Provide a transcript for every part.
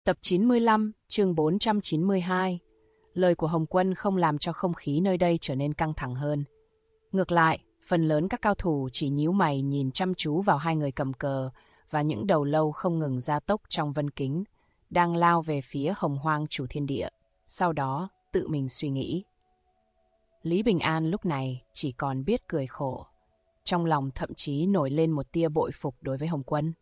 Tập 95, chương 492. Lời của Hồng Quân không làm cho không khí nơi đây trở nên căng thẳng hơn. Ngược lại, phần lớn các cao thủ chỉ nhíu mày nhìn chăm chú vào hai người cầm cờ và những đầu lâu không ngừng gia tốc trong vân kính, đang lao về phía Hồng Hoang chủ thiên địa. Sau đó, tự mình suy nghĩ. Lý Bình An lúc này chỉ còn biết cười khổ. Trong lòng thậm chí nổi lên một tia bội phục đối với Hồng Quân.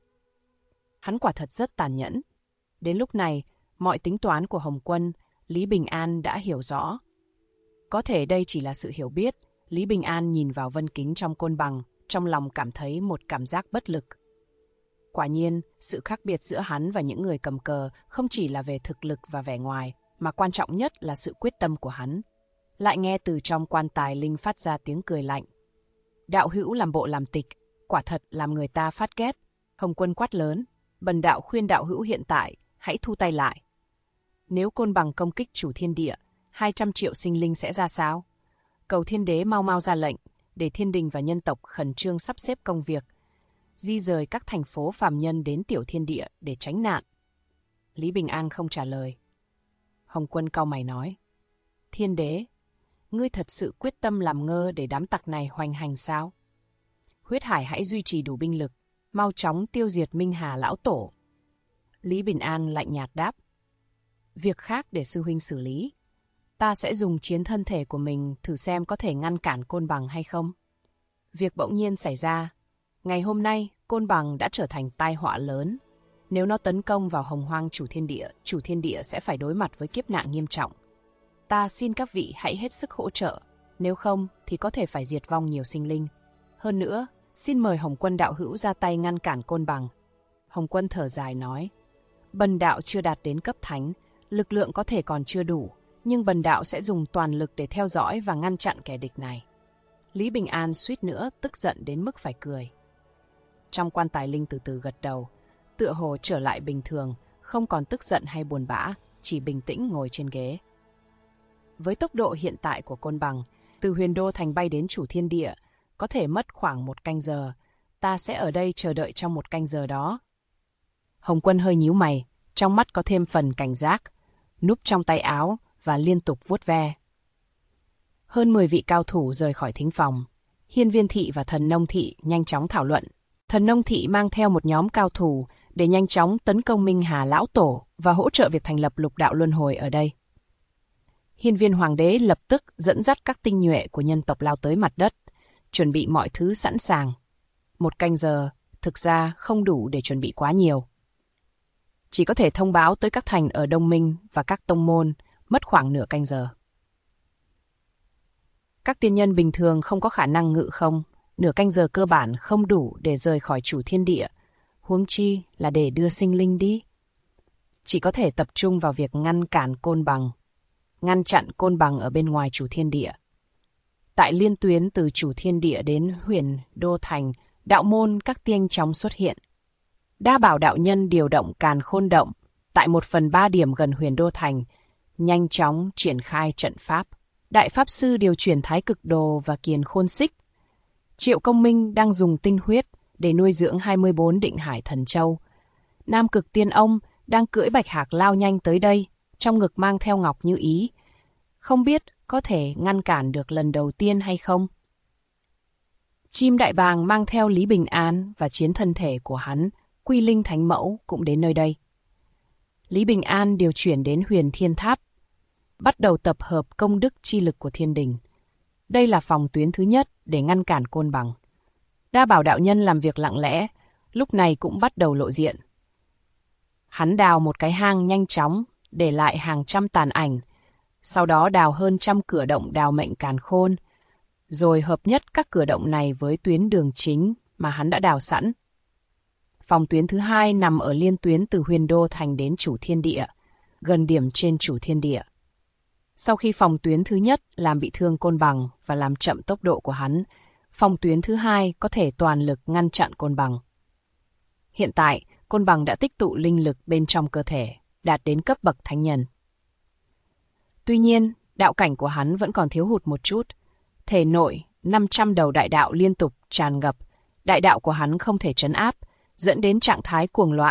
Hắn quả thật rất tàn nhẫn. Đến lúc này, mọi tính toán của Hồng Quân, Lý Bình An đã hiểu rõ. Có thể đây chỉ là sự hiểu biết, Lý Bình An nhìn vào vân kính trong côn bằng, trong lòng cảm thấy một cảm giác bất lực. Quả nhiên, sự khác biệt giữa hắn và những người cầm cờ không chỉ là về thực lực và vẻ ngoài, mà quan trọng nhất là sự quyết tâm của hắn. Lại nghe từ trong quan tài linh phát ra tiếng cười lạnh. Đạo hữu làm bộ làm tịch, quả thật làm người ta phát ghét. Hồng Quân quát lớn, bần đạo khuyên đạo hữu hiện tại, hãy thu tay lại. Nếu côn bằng công kích chủ thiên địa, 200 triệu sinh linh sẽ ra sao? Cầu thiên đế mau mau ra lệnh, để thiên đình và nhân tộc khẩn trương sắp xếp công việc, di rời các thành phố phàm nhân đến tiểu thiên địa để tránh nạn. Lý Bình An không trả lời. Hồng Quân cau mày nói, thiên đế, ngươi thật sự quyết tâm làm ngơ để đám tặc này hoành hành sao? Huyết Hải hãy duy trì đủ binh lực, mau chóng tiêu diệt Minh Hà lão tổ. Lý Bình An lạnh nhạt đáp, việc khác để sư huynh xử lý. Ta sẽ dùng chiến thân thể của mình thử xem có thể ngăn cản côn bằng hay không. Việc bỗng nhiên xảy ra. Ngày hôm nay, côn bằng đã trở thành tai họa lớn. Nếu nó tấn công vào Hồng Hoang chủ thiên địa sẽ phải đối mặt với kiếp nạn nghiêm trọng. Ta xin các vị hãy hết sức hỗ trợ, nếu không thì có thể phải diệt vong nhiều sinh linh. Hơn nữa, xin mời Hồng Quân đạo hữu ra tay ngăn cản côn bằng. Hồng Quân thở dài nói, bần đạo chưa đạt đến cấp thánh, lực lượng có thể còn chưa đủ, nhưng bần đạo sẽ dùng toàn lực để theo dõi và ngăn chặn kẻ địch này. Lý Bình An suýt nữa tức giận đến mức phải cười. Trong quan tài linh từ từ gật đầu, tựa hồ trở lại bình thường, không còn tức giận hay buồn bã, chỉ bình tĩnh ngồi trên ghế. Với tốc độ hiện tại của côn bằng, từ Huyền Đô Thành bay đến chủ thiên địa, có thể mất khoảng 1 canh giờ. Ta sẽ ở đây chờ đợi trong 1 canh giờ đó. Hồng Quân hơi nhíu mày, trong mắt có thêm phần cảnh giác, núp trong tay áo và liên tục vuốt ve. Hơn 10 vị cao thủ rời khỏi thính phòng. Hiên Viên Thị và Thần Nông Thị nhanh chóng thảo luận. Thần Nông Thị mang theo một nhóm cao thủ để nhanh chóng tấn công Minh Hà lão tổ và hỗ trợ việc thành lập lục đạo luân hồi ở đây. Hiên Viên Hoàng đế lập tức dẫn dắt các tinh nhuệ của nhân tộc lao tới mặt đất, chuẩn bị mọi thứ sẵn sàng. 1 canh giờ, thực ra không đủ để chuẩn bị quá nhiều. Chỉ có thể thông báo tới các thành ở Đông Minh và các tông môn, mất khoảng nửa canh giờ. Các tiên nhân bình thường không có khả năng ngự không, nửa canh giờ cơ bản không đủ để rời khỏi chủ thiên địa, huống chi là để đưa sinh linh đi. Chỉ có thể tập trung vào việc ngăn cản côn bằng, ngăn chặn côn bằng ở bên ngoài chủ thiên địa. Tại liên tuyến từ chủ thiên địa đến Huyền Đô Thành, đạo môn các tiên chóng xuất hiện. Đa Bảo đạo nhân điều động Càn Khôn Động tại 1/3 điểm gần Huyền Đô Thành, nhanh chóng triển khai trận pháp. Đại Pháp Sư điều chuyển Thái Cực Đồ và Kiền Khôn Xích. Triệu Công Minh đang dùng tinh huyết để nuôi dưỡng 24 định hải thần châu. Nam Cực Tiên Ông đang cưỡi bạch hạc lao nhanh tới đây, trong ngực mang theo ngọc như ý. Không biết có thể ngăn cản được lần đầu tiên hay không? Chim Đại Bàng mang theo Lý Bình An và chiến thân thể của hắn, Quy Linh Thánh Mẫu cũng đến nơi đây. Lý Bình An điều chuyển đến Huyền Thiên Tháp, bắt đầu tập hợp công đức chi lực của thiên đình. Đây là phòng tuyến thứ nhất để ngăn cản côn bằng. Đa Bảo đạo nhân làm việc lặng lẽ, lúc này cũng bắt đầu lộ diện. Hắn đào một cái hang nhanh chóng, để lại hàng trăm tàn ảnh, sau đó đào hơn 100 cửa động đào mệnh càn khôn, rồi hợp nhất các cửa động này với tuyến đường chính mà hắn đã đào sẵn. Phòng tuyến thứ hai nằm ở liên tuyến từ Huyền Đô Thành đến chủ thiên địa, gần điểm trên chủ thiên địa. Sau khi phòng tuyến thứ nhất làm bị thương côn bằng và làm chậm tốc độ của hắn, phòng tuyến thứ hai có thể toàn lực ngăn chặn côn bằng. Hiện tại, côn bằng đã tích tụ linh lực bên trong cơ thể, đạt đến cấp bậc thánh nhân. Tuy nhiên, đạo cảnh của hắn vẫn còn thiếu hụt một chút. Thể nội, 500 đầu đại đạo liên tục tràn ngập, đại đạo của hắn không thể trấn áp, dẫn đến trạng thái cuồng loạn,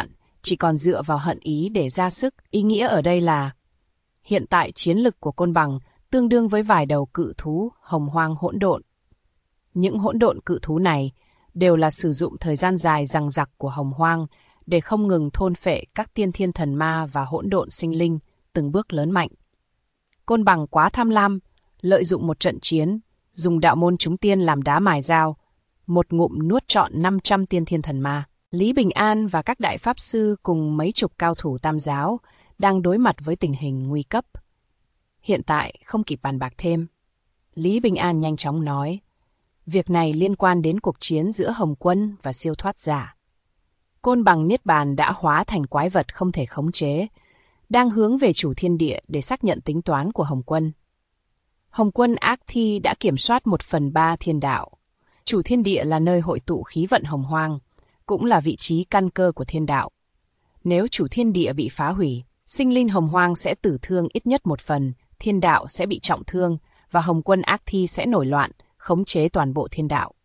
chỉ còn dựa vào hận ý để ra sức. Ý nghĩa ở đây là hiện tại chiến lực của Côn Bằng tương đương với vài đầu cự thú hồng hoang hỗn độn. Những hỗn độn cự thú này đều là sử dụng thời gian dài dằng dặc của hồng hoang để không ngừng thôn phệ các tiên thiên thần ma và hỗn độn sinh linh, từng bước lớn mạnh. Côn Bằng quá tham lam, lợi dụng một trận chiến, dùng đạo môn chúng tiên làm đá mài dao, một ngụm nuốt trọn 500 tiên thiên thần ma. Lý Bình An và các đại pháp sư cùng mấy chục cao thủ tam giáo đang đối mặt với tình hình nguy cấp. Hiện tại không kịp bàn bạc thêm. Lý Bình An nhanh chóng nói, việc này liên quan đến cuộc chiến giữa Hồng Quân và siêu thoát giả. Côn Bằng Niết Bàn đã hóa thành quái vật không thể khống chế, đang hướng về chủ thiên địa để xác nhận tính toán của Hồng Quân. Hồng Quân ác thi đã kiểm soát 1/3 thiên đạo. Chủ thiên địa là nơi hội tụ khí vận hồng hoang, cũng là vị trí căn cơ của thiên đạo. Nếu chủ thiên địa bị phá hủy, sinh linh hồng hoang sẽ tử thương ít nhất 1/phần, thiên đạo sẽ bị trọng thương và Hồng Quân ác thi sẽ nổi loạn, khống chế toàn bộ thiên đạo.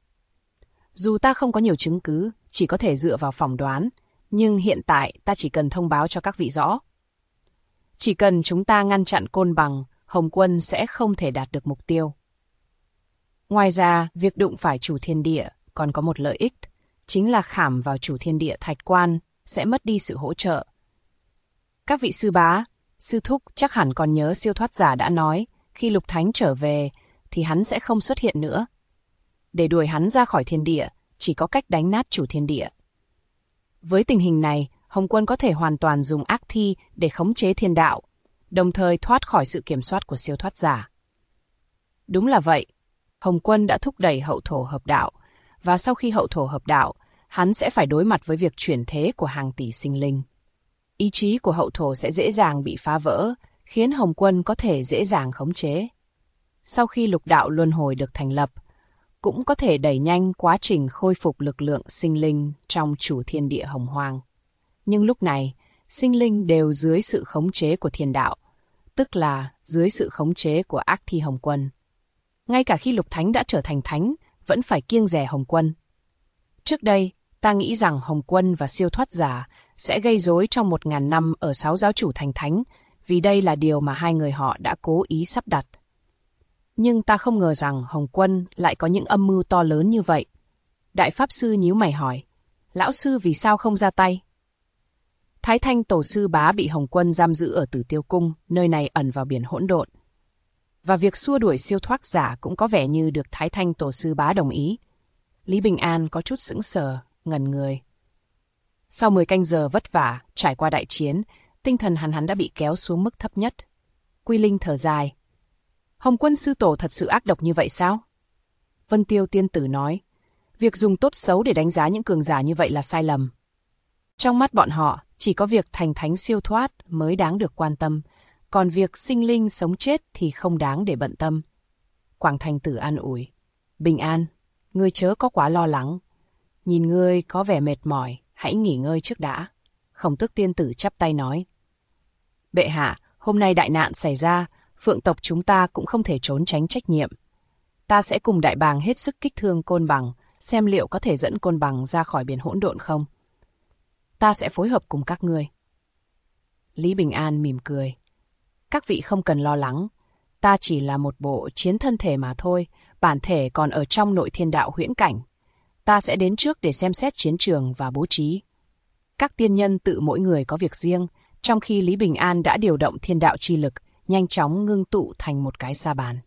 Dù ta không có nhiều chứng cứ, chỉ có thể dựa vào phỏng đoán, nhưng hiện tại ta chỉ cần thông báo cho các vị rõ. Chỉ cần chúng ta ngăn chặn Côn Bằng, Hồng Quân sẽ không thể đạt được mục tiêu. Ngoài ra, việc đụng phải chủ thiên địa còn có một lợi ích, chính là khảm vào chủ thiên địa thạch quan sẽ mất đi sự hỗ trợ. Các vị sư bá, sư thúc chắc hẳn còn nhớ siêu thoát giả đã nói, khi Lục Thánh trở về thì hắn sẽ không xuất hiện nữa. Để đuổi hắn ra khỏi thiên địa, chỉ có cách đánh nát chủ thiên địa. Với tình hình này, Hồng Quân có thể hoàn toàn dùng ác thi để khống chế thiên đạo, đồng thời thoát khỏi sự kiểm soát của siêu thoát giả. Đúng là vậy, Hồng Quân đã thúc đẩy hậu thổ hợp đạo, và sau khi hậu thổ hợp đạo, hắn sẽ phải đối mặt với việc chuyển thế của hàng tỷ sinh linh. Ý chí của hậu thổ sẽ dễ dàng bị phá vỡ, khiến Hồng Quân có thể dễ dàng khống chế. Sau khi lục đạo luân hồi được thành lập, cũng có thể đẩy nhanh quá trình khôi phục lực lượng sinh linh trong chủ thiên địa hồng hoang. Nhưng lúc này, sinh linh đều dưới sự khống chế của thiên đạo, tức là dưới sự khống chế của ác thi Hồng Quân. Ngay cả khi Lục Thánh đã trở thành thánh, vẫn phải kiêng dè Hồng Quân. Trước đây, ta nghĩ rằng Hồng Quân và siêu thoát giả sẽ gây rối trong 1000 năm ở 6 giáo chủ thành thánh, vì đây là điều mà hai người họ đã cố ý sắp đặt. Nhưng ta không ngờ rằng Hồng Quân lại có những âm mưu to lớn như vậy. Đại Pháp Sư nhíu mày hỏi, lão sư vì sao không ra tay? Thái Thanh Tổ Sư Bá bị Hồng Quân giam giữ ở Tử Tiêu Cung, nơi này ẩn vào biển hỗn độn. Và việc xua đuổi siêu thoát giả cũng có vẻ như được Thái Thanh Tổ Sư Bá đồng ý. Lý Bình An có chút sững sờ, ngẩn người. Sau 10 canh giờ vất vả, trải qua đại chiến, tinh thần hắn đã bị kéo xuống mức thấp nhất. Quy Linh thở dài. Hồng Quân sư tổ thật sự ác độc như vậy sao? Vân Tiêu tiên tử nói, việc dùng tốt xấu để đánh giá những cường giả như vậy là sai lầm. Trong mắt bọn họ, chỉ có việc thành thánh siêu thoát mới đáng được quan tâm, còn việc sinh linh sống chết thì không đáng để bận tâm. Quảng Thành Tử an ủi, Bình An, ngươi chớ có quá lo lắng. Nhìn ngươi có vẻ mệt mỏi, hãy nghỉ ngơi trước đã. Khổng Tước tiên tử chắp tay nói, bệ hạ, hôm nay đại nạn xảy ra, Phượng tộc chúng ta cũng không thể trốn tránh trách nhiệm. Ta sẽ cùng đại bàng hết sức kích thương Côn Bằng, xem liệu có thể dẫn Côn Bằng ra khỏi biển hỗn độn không. Ta sẽ phối hợp cùng các ngươi. Lý Bình An mỉm cười. Các vị không cần lo lắng, ta chỉ là một bộ chiến thân thể mà thôi, bản thể còn ở trong nội thiên đạo huyễn cảnh. Ta sẽ đến trước để xem xét chiến trường và bố trí. Các tiên nhân tự mỗi người có việc riêng, trong khi Lý Bình An đã điều động thiên đạo chi lực, nhanh chóng ngưng tụ thành một cái sa bàn.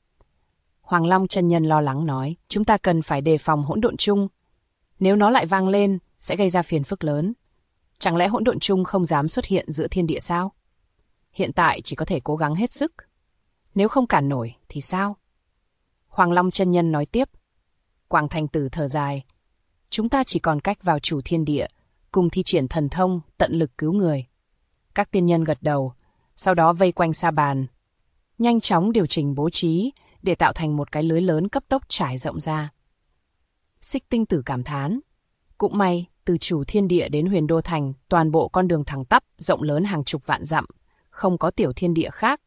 Hoàng Long chân nhân lo lắng nói, chúng ta cần phải đề phòng hỗn độn chung. Nếu nó lại vang lên, sẽ gây ra phiền phức lớn. Chẳng lẽ hỗn độn chung không dám xuất hiện giữa thiên địa sao? Hiện tại chỉ có thể cố gắng hết sức. Nếu không cản nổi thì sao? Hoàng Long chân nhân nói tiếp. Quảng Thành Tử thở dài. Chúng ta chỉ còn cách vào chủ thiên địa, cùng thi triển thần thông, tận lực cứu người. Các tiên nhân gật đầu, sau đó vây quanh sa bàn. Nhanh chóng điều chỉnh bố trí để tạo thành một cái lưới lớn cấp tốc trải rộng ra. Xích Tinh Tử cảm thán. Cũng may, từ chủ thiên địa đến Huyền Đô Thành, toàn bộ con đường thẳng tắp, rộng lớn hàng chục vạn dặm, không có tiểu thiên địa khác.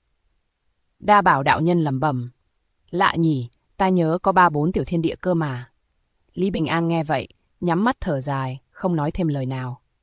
Đa Bảo đạo nhân lẩm bẩm. Lạ nhỉ, ta nhớ có 3-4 tiểu thiên địa cơ mà. Lý Bình An nghe vậy, nhắm mắt thở dài, không nói thêm lời nào.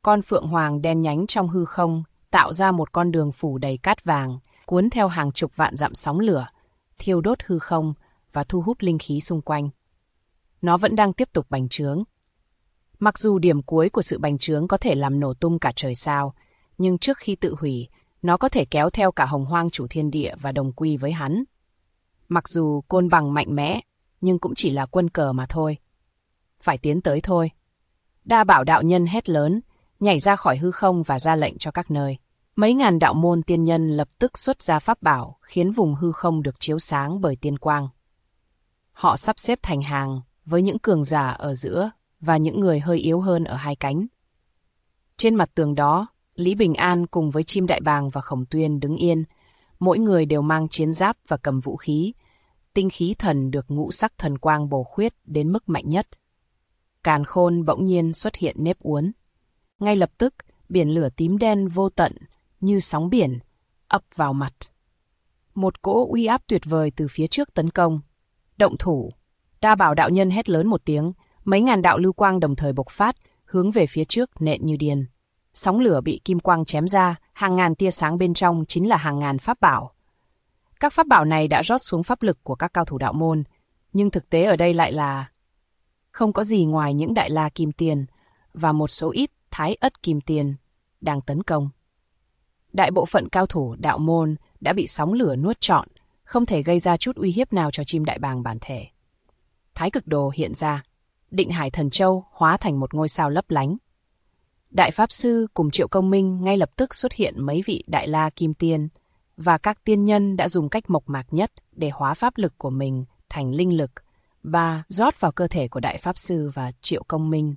Con phượng hoàng đen nhánh trong hư không, tạo ra một con đường phủ đầy cát vàng, cuốn theo hàng chục vạn dặm sóng lửa, thiêu đốt hư không và thu hút linh khí xung quanh. Nó vẫn đang tiếp tục bành trướng. Mặc dù điểm cuối của sự bành trướng có thể làm nổ tung cả trời sao, nhưng trước khi tự hủy, nó có thể kéo theo cả hồng hoang chủ thiên địa và đồng quy với hắn. Mặc dù côn bằng mạnh mẽ, nhưng cũng chỉ là quân cờ mà thôi. Phải tiến tới thôi. Đa Bảo đạo nhân hét lớn, nhảy ra khỏi hư không và ra lệnh cho các nơi. Mấy ngàn đạo môn tiên nhân lập tức xuất ra pháp bảo, khiến vùng hư không được chiếu sáng bởi tiên quang. Họ sắp xếp thành hàng, với những cường giả ở giữa và những người hơi yếu hơn ở hai cánh. Trên mặt tường đó, Lý Bình An cùng với Chim Đại Bàng và Khổng Tuyên đứng yên, mỗi người đều mang chiến giáp và cầm vũ khí. Tinh khí thần được ngũ sắc thần quang bổ khuyết đến mức mạnh nhất. Càn Khôn bỗng nhiên xuất hiện nếp uốn. Ngay lập tức, biển lửa tím đen vô tận, như sóng biển, ập vào mặt. Một cỗ uy áp tuyệt vời từ phía trước tấn công. Động thủ. Đa Bảo đạo nhân hét lớn một tiếng, mấy ngàn đạo lưu quang đồng thời bộc phát, hướng về phía trước nện như điên. Sóng lửa bị kim quang chém ra, hàng ngàn tia sáng bên trong chính là hàng ngàn pháp bảo. Các pháp bảo này đã rót xuống pháp lực của các cao thủ đạo môn, nhưng thực tế ở đây lại là không có gì ngoài những đại la kim tiền và một số ít thái ất kim tiền đang tấn công. Đại bộ phận cao thủ đạo môn đã bị sóng lửa nuốt trọn, không thể gây ra chút uy hiếp nào cho Chim Đại Bàng bản thể. Thái Cực Đồ hiện ra, Định Hải Thần Châu hóa thành một ngôi sao lấp lánh. Đại Pháp Sư cùng Triệu Công Minh ngay lập tức xuất hiện mấy vị đại la kim tiên, và các tiên nhân đã dùng cách mộc mạc nhất để hóa pháp lực của mình thành linh lực, và rót vào cơ thể của Đại Pháp Sư và Triệu Công Minh.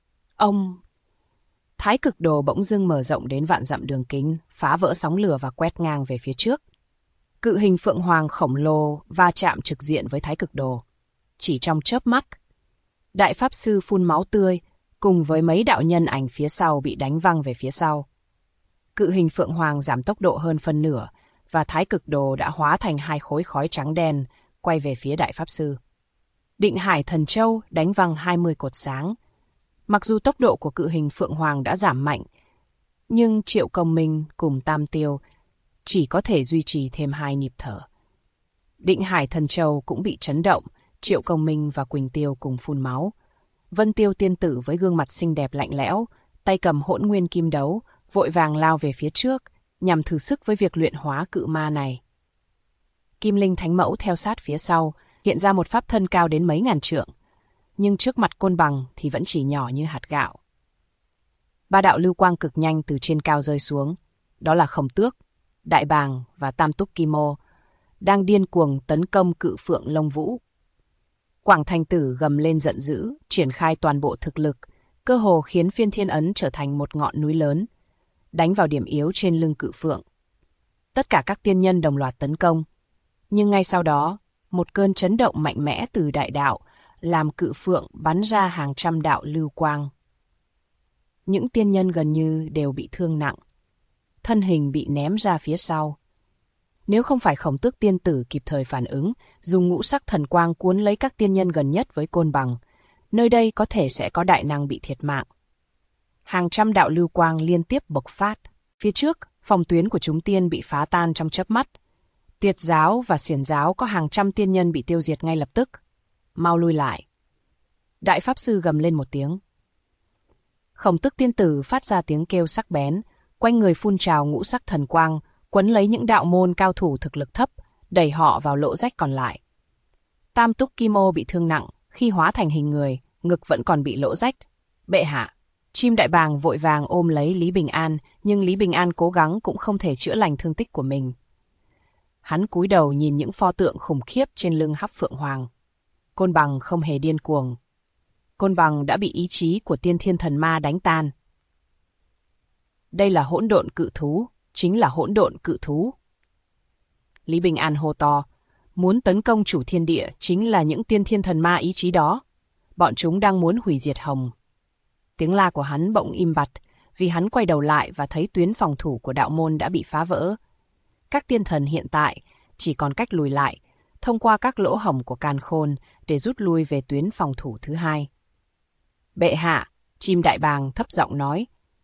Thái Cực Đồ bỗng dưng mở rộng đến vạn dặm đường kính, phá vỡ sóng lửa và quét ngang về phía trước. Cự hình phượng hoàng khổng lồ va chạm trực diện với Thái Cực Đồ. Chỉ trong chớp mắt, Đại Pháp Sư phun máu tươi, cùng với mấy đạo nhân ảnh phía sau bị đánh văng về phía sau. Cự hình phượng hoàng giảm tốc độ hơn phân nửa, và Thái Cực Đồ đã hóa thành hai khối khói trắng đen, quay về phía Đại Pháp Sư. Định Hải Thần Châu đánh văng 20 cột sáng. Mặc dù tốc độ của cự hình phượng hoàng đã giảm mạnh, nhưng Triệu Công Minh cùng Tam Tiêu chỉ có thể duy trì thêm 2 nhịp thở. Định Hải Thần Châu cũng bị chấn động, Triệu Công Minh và Quỳnh Tiêu cùng phun máu. Vân Tiêu tiên tử với gương mặt xinh đẹp lạnh lẽo, tay cầm hỗn nguyên kim đấu, vội vàng lao về phía trước, nhằm thử sức với việc luyện hóa cự ma này. Kim Linh Thánh Mẫu theo sát phía sau, hiện ra một pháp thân cao đến mấy ngàn trượng, nhưng trước mặt côn bằng thì vẫn chỉ nhỏ như hạt gạo. 3 đạo lưu quang cực nhanh từ trên cao rơi xuống, đó là Khổng Tước, Đại Bàng và Tam Túc Kim Ô, đang điên cuồng tấn công cự phượng Lông Vũ. Quảng Thành Tử gầm lên giận dữ, triển khai toàn bộ thực lực, cơ hồ khiến Phiên Thiên Ấn trở thành một ngọn núi lớn, đánh vào điểm yếu trên lưng cự phượng. Tất cả các tiên nhân đồng loạt tấn công, nhưng ngay sau đó, một cơn chấn động mạnh mẽ từ đại đạo làm cự phượng bắn ra hàng trăm đạo lưu quang. Những tiên nhân gần như đều bị thương nặng, thân hình bị ném ra phía sau. Nếu không phải Khổng Tước tiên tử kịp thời phản ứng, dùng ngũ sắc thần quang cuốn lấy các tiên nhân gần nhất với côn bằng, nơi đây có thể sẽ có đại năng bị thiệt mạng. Hàng trăm đạo lưu quang liên tiếp bộc phát. Phía trước, phòng tuyến của chúng tiên bị phá tan trong chớp mắt. Tiệt giáo và xiển giáo có hàng trăm tiên nhân bị tiêu diệt ngay lập tức. Mau lui lại. Đại Pháp Sư gầm lên một tiếng. Khổng Tước tiên tử phát ra tiếng kêu sắc bén, quanh người phun trào ngũ sắc thần quang, quấn lấy những đạo môn cao thủ thực lực thấp, đẩy họ vào lỗ rách còn lại. Tam Túc Kim Ô bị thương nặng, khi hóa thành hình người, ngực vẫn còn bị lỗ rách. Bệ hạ! Chim Đại Bàng vội vàng ôm lấy Lý Bình An, nhưng Lý Bình An cố gắng cũng không thể chữa lành thương tích của mình. Hắn cúi đầu nhìn những pho tượng khủng khiếp trên lưng Hắc Phượng Hoàng. Côn bằng không hề điên cuồng. Côn bằng đã bị ý chí của Tiên Thiên Thần Ma đánh tan. Đây là hỗn độn cự thú, chính là hỗn độn cự thú. Lý Bình An hô to, muốn tấn công chủ thiên địa chính là những Tiên Thiên Thần Ma ý chí đó. Bọn chúng đang muốn hủy diệt Hồng. Tiếng la của hắn bỗng im bặt, vì hắn quay đầu lại và thấy tuyến phòng thủ của đạo môn đã bị phá vỡ. Các tiên thần hiện tại chỉ còn cách lùi lại, thông qua các lỗ hổng của Càn Khôn để rút lui về tuyến phòng thủ thứ hai. Bệ hạ, Chim Đại Bàng thấp giọng nói,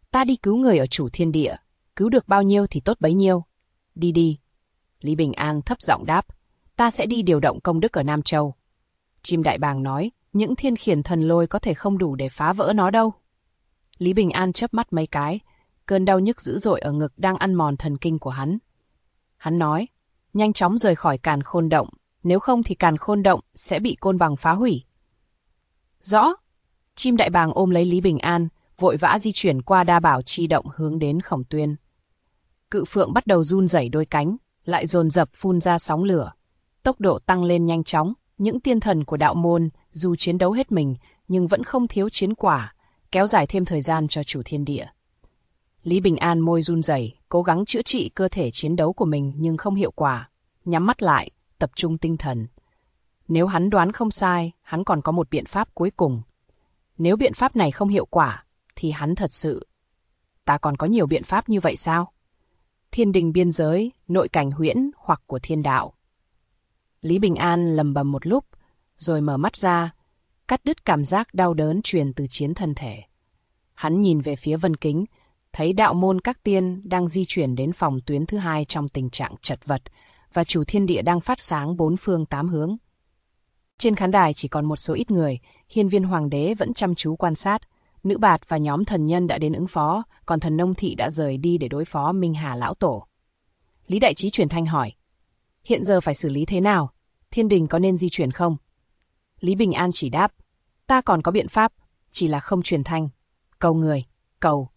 Ta đi cứu người ở chủ thiên địa, cứu được bao nhiêu thì tốt bấy nhiêu. Đi đi. Lý Bình An thấp giọng đáp, ta sẽ đi điều động công đức ở Nam Châu. Chim đại bàng nói, những thiên khiển thần lôi có thể không đủ để phá vỡ nó đâu. Lý Bình An chớp mắt mấy cái, cơn đau nhức dữ dội ở ngực đang ăn mòn thần kinh của hắn. Hắn nói, nhanh chóng rời khỏi Càn Khôn Động, nếu không thì Càn Khôn Động sẽ bị Côn Bằng phá hủy. Rõ. Chim đại bàng ôm lấy Lý Bình An, vội vã di chuyển qua Đa Bảo Chi Động hướng đến Khổng Tuyên. Cự phượng bắt đầu run rẩy đôi cánh, lại dồn dập phun ra sóng lửa. Tốc độ tăng lên nhanh chóng, những tiên thần của đạo môn dù chiến đấu hết mình nhưng vẫn không thiếu chiến quả, kéo dài thêm thời gian cho chủ thiên địa. Lý Bình An môi run rẩy, cố gắng chữa trị cơ thể chiến đấu của mình nhưng không hiệu quả, nhắm mắt lại, tập trung tinh thần. Nếu hắn đoán không sai, hắn còn có một biện pháp cuối cùng. Nếu biện pháp này không hiệu quả, thì hắn thật sự... Ta còn có nhiều biện pháp như vậy sao? Thiên đình biên giới, nội cảnh huyễn hoặc của thiên đạo. Lý Bình An lầm bầm một lúc, rồi mở mắt ra, cắt đứt cảm giác đau đớn truyền từ chiến thân thể. Hắn nhìn về phía Vân Kính, thấy đạo môn các tiên đang di chuyển đến phòng tuyến thứ 2 trong tình trạng chật vật, và chủ thiên địa đang phát sáng 4 phương 8 hướng. Trên khán đài chỉ còn một số ít người, Hiên Viên Hoàng đế vẫn chăm chú quan sát. Nữ Bạt và nhóm thần nhân đã đến ứng phó, còn thần Nông Thị đã rời đi để đối phó Minh Hà Lão Tổ. Lý Đại Trí truyền thanh hỏi, hiện giờ phải xử lý thế nào? Thiên đình có nên di chuyển không? Lý Bình An chỉ đáp, ta còn có biện pháp, chỉ là không truyền thanh. Cầu người, cầu.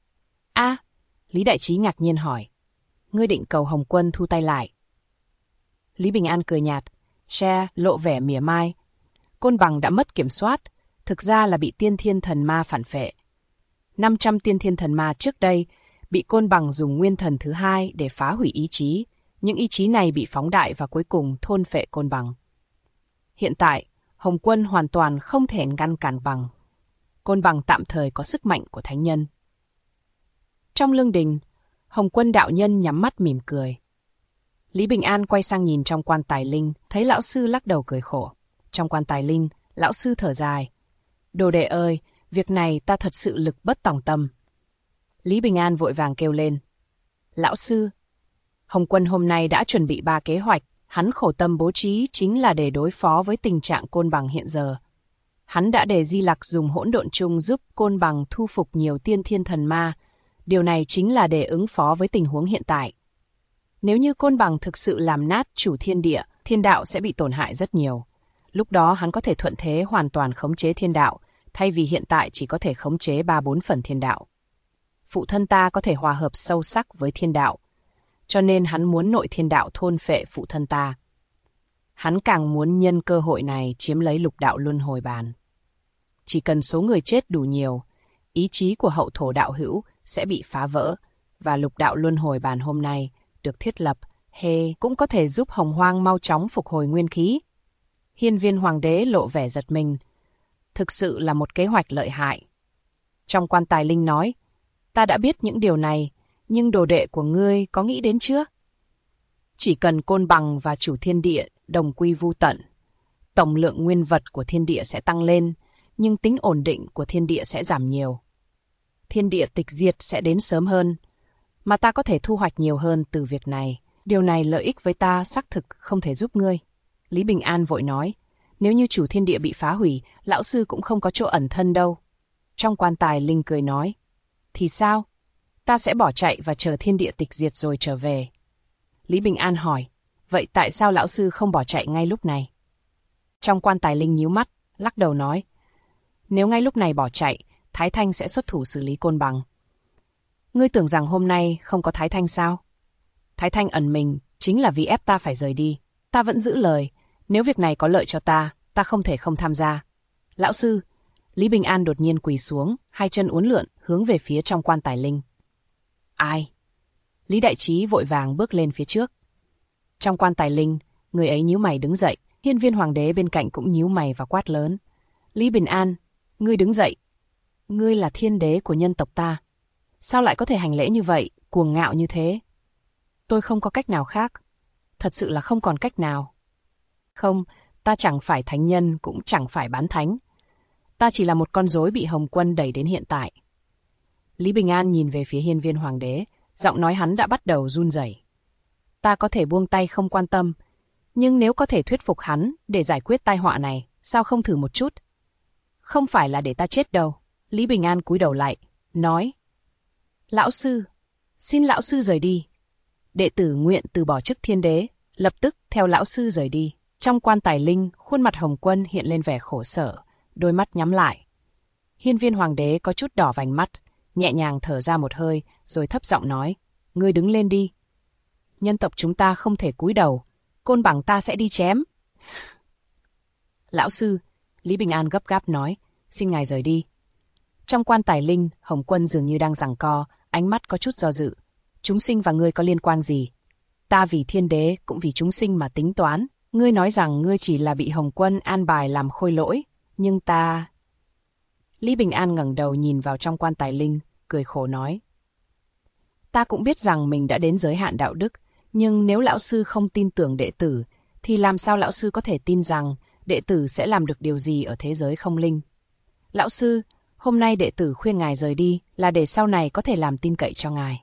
Lý Đại Trí ngạc nhiên hỏi, ngươi định cầu Hồng Quân thu tay lại? Lý Bình An cười nhạt, lộ vẻ mỉa mai. Côn Bằng đã mất kiểm soát, thực ra là bị tiên thiên thần ma phản phệ. 500 tiên thiên thần ma trước đây bị Côn Bằng dùng nguyên thần thứ 2 để phá hủy ý chí. Những ý chí này bị phóng đại và cuối cùng thôn phệ Côn Bằng. Hiện tại, Hồng Quân hoàn toàn không thể ngăn cản Bằng. Côn Bằng tạm thời có sức mạnh của thánh nhân. Trong lương đình, Hồng Quân đạo nhân nhắm mắt mỉm cười. Lý Bình An quay sang nhìn trong quan tài linh, thấy lão sư lắc đầu cười khổ. Trong quan tài linh, lão sư thở dài. Đồ đệ ơi, việc này ta thật sự lực bất tòng tâm. Lý Bình An vội vàng kêu lên. Lão sư, Hồng Quân hôm nay đã chuẩn bị 3 kế hoạch, hắn khổ tâm bố trí chính là để đối phó với tình trạng Côn Bằng hiện giờ. Hắn đã để Di Lặc dùng hỗn độn chung giúp Côn Bằng thu phục nhiều tiên thiên thần ma. Điều này chính là để ứng phó với tình huống hiện tại. Nếu như Côn Bằng thực sự làm nát chủ thiên địa, thiên đạo sẽ bị tổn hại rất nhiều. Lúc đó hắn có thể thuận thế hoàn toàn khống chế thiên đạo, thay vì hiện tại chỉ có thể khống chế 3-4 phần thiên đạo. Phụ thân ta có thể hòa hợp sâu sắc với thiên đạo, cho nên hắn muốn nội thiên đạo thôn phệ phụ thân ta. Hắn càng muốn nhân cơ hội này chiếm lấy lục đạo luân hồi bàn. Chỉ cần số người chết đủ nhiều, ý chí của hậu thổ đạo hữu sẽ bị phá vỡ, và lục đạo luân hồi bàn hôm nay được thiết lập, cũng có thể giúp Hồng Hoang mau chóng phục hồi nguyên khí. Hiên Viên Hoàng đế lộ vẻ giật mình. Thực sự là một kế hoạch lợi hại. Trong quan tài linh nói, ta đã biết những điều này, nhưng đồ đệ của ngươi có nghĩ đến chưa? Chỉ cần Côn Bằng và chủ thiên địa đồng quy vu tận, tổng lượng nguyên vật của thiên địa sẽ tăng lên, nhưng tính ổn định của thiên địa sẽ giảm nhiều. Thiên địa tịch diệt sẽ đến sớm hơn, mà ta có thể thu hoạch nhiều hơn từ việc này. Điều này lợi ích với ta xác thực không thể giúp ngươi. Lý Bình An vội nói, nếu như chủ thiên địa bị phá hủy, lão sư cũng không có chỗ ẩn thân đâu. Trong quan tài linh cười nói, thì sao? Ta sẽ bỏ chạy và chờ thiên địa tịch diệt rồi trở về. Lý Bình An hỏi, vậy tại sao lão sư không bỏ chạy ngay lúc này? Trong quan tài linh nhíu mắt, lắc đầu nói, nếu ngay lúc này bỏ chạy, Thái Thanh sẽ xuất thủ xử lý Côn Bằng. Ngươi tưởng rằng hôm nay không có Thái Thanh sao? Thái Thanh ẩn mình chính là vì ép ta phải rời đi. Ta vẫn giữ lời, nếu việc này có lợi cho ta, ta không thể không tham gia. Lão sư, Lý Bình An đột nhiên quỳ xuống, hai chân uốn lượn hướng về phía trong quan tài linh. Ai? Lý Đại Trí vội vàng bước lên phía trước. Trong quan tài linh, người ấy nhíu mày đứng dậy, Hiên Viên Hoàng đế bên cạnh cũng nhíu mày và quát lớn. Lý Bình An, ngươi đứng dậy. Ngươi là thiên đế của nhân tộc ta. Sao lại có thể hành lễ như vậy, cuồng ngạo như thế? Tôi không có cách nào khác. Thật sự là không còn cách nào. Không, ta chẳng phải thánh nhân cũng chẳng phải bán thánh. Ta chỉ là một con rối bị Hồng Quân đẩy đến hiện tại. Lý Bình An nhìn về phía hiên viên hoàng đế, giọng nói hắn đã bắt đầu run rẩy. Ta có thể buông tay không quan tâm, nhưng nếu có thể thuyết phục hắn để giải quyết tai họa này, sao không thử một chút? Không phải là để ta chết đâu. Lý Bình An cúi đầu lại, nói. Lão sư, xin lão sư rời đi. Đệ tử nguyện từ bỏ chức thiên đế, lập tức theo lão sư rời đi. Trong quan tài linh, khuôn mặt Hồng Quân hiện lên vẻ khổ sở, đôi mắt nhắm lại. Hiên viên hoàng đế có chút đỏ vành mắt, nhẹ nhàng thở ra một hơi, rồi thấp giọng nói, ngươi đứng lên đi. Nhân tộc chúng ta không thể cúi đầu, côn bằng ta sẽ đi chém. Lão sư, Lý Bình An gấp gáp nói, xin ngài rời đi. Trong quan tài linh, Hồng Quân dường như đang giằng co, ánh mắt có chút do dự. Chúng sinh và ngươi có liên quan gì? Ta vì thiên đế cũng vì chúng sinh mà tính toán. Ngươi nói rằng ngươi chỉ là bị Hồng Quân an bài làm khôi lỗi, nhưng ta... Lý Bình An ngẩng đầu nhìn vào trong quan tài linh, cười khổ nói. Ta cũng biết rằng mình đã đến giới hạn đạo đức, nhưng nếu lão sư không tin tưởng đệ tử, thì làm sao lão sư có thể tin rằng đệ tử sẽ làm được điều gì ở thế giới không linh? Lão sư, hôm nay đệ tử khuyên ngài rời đi là để sau này có thể làm tin cậy cho ngài.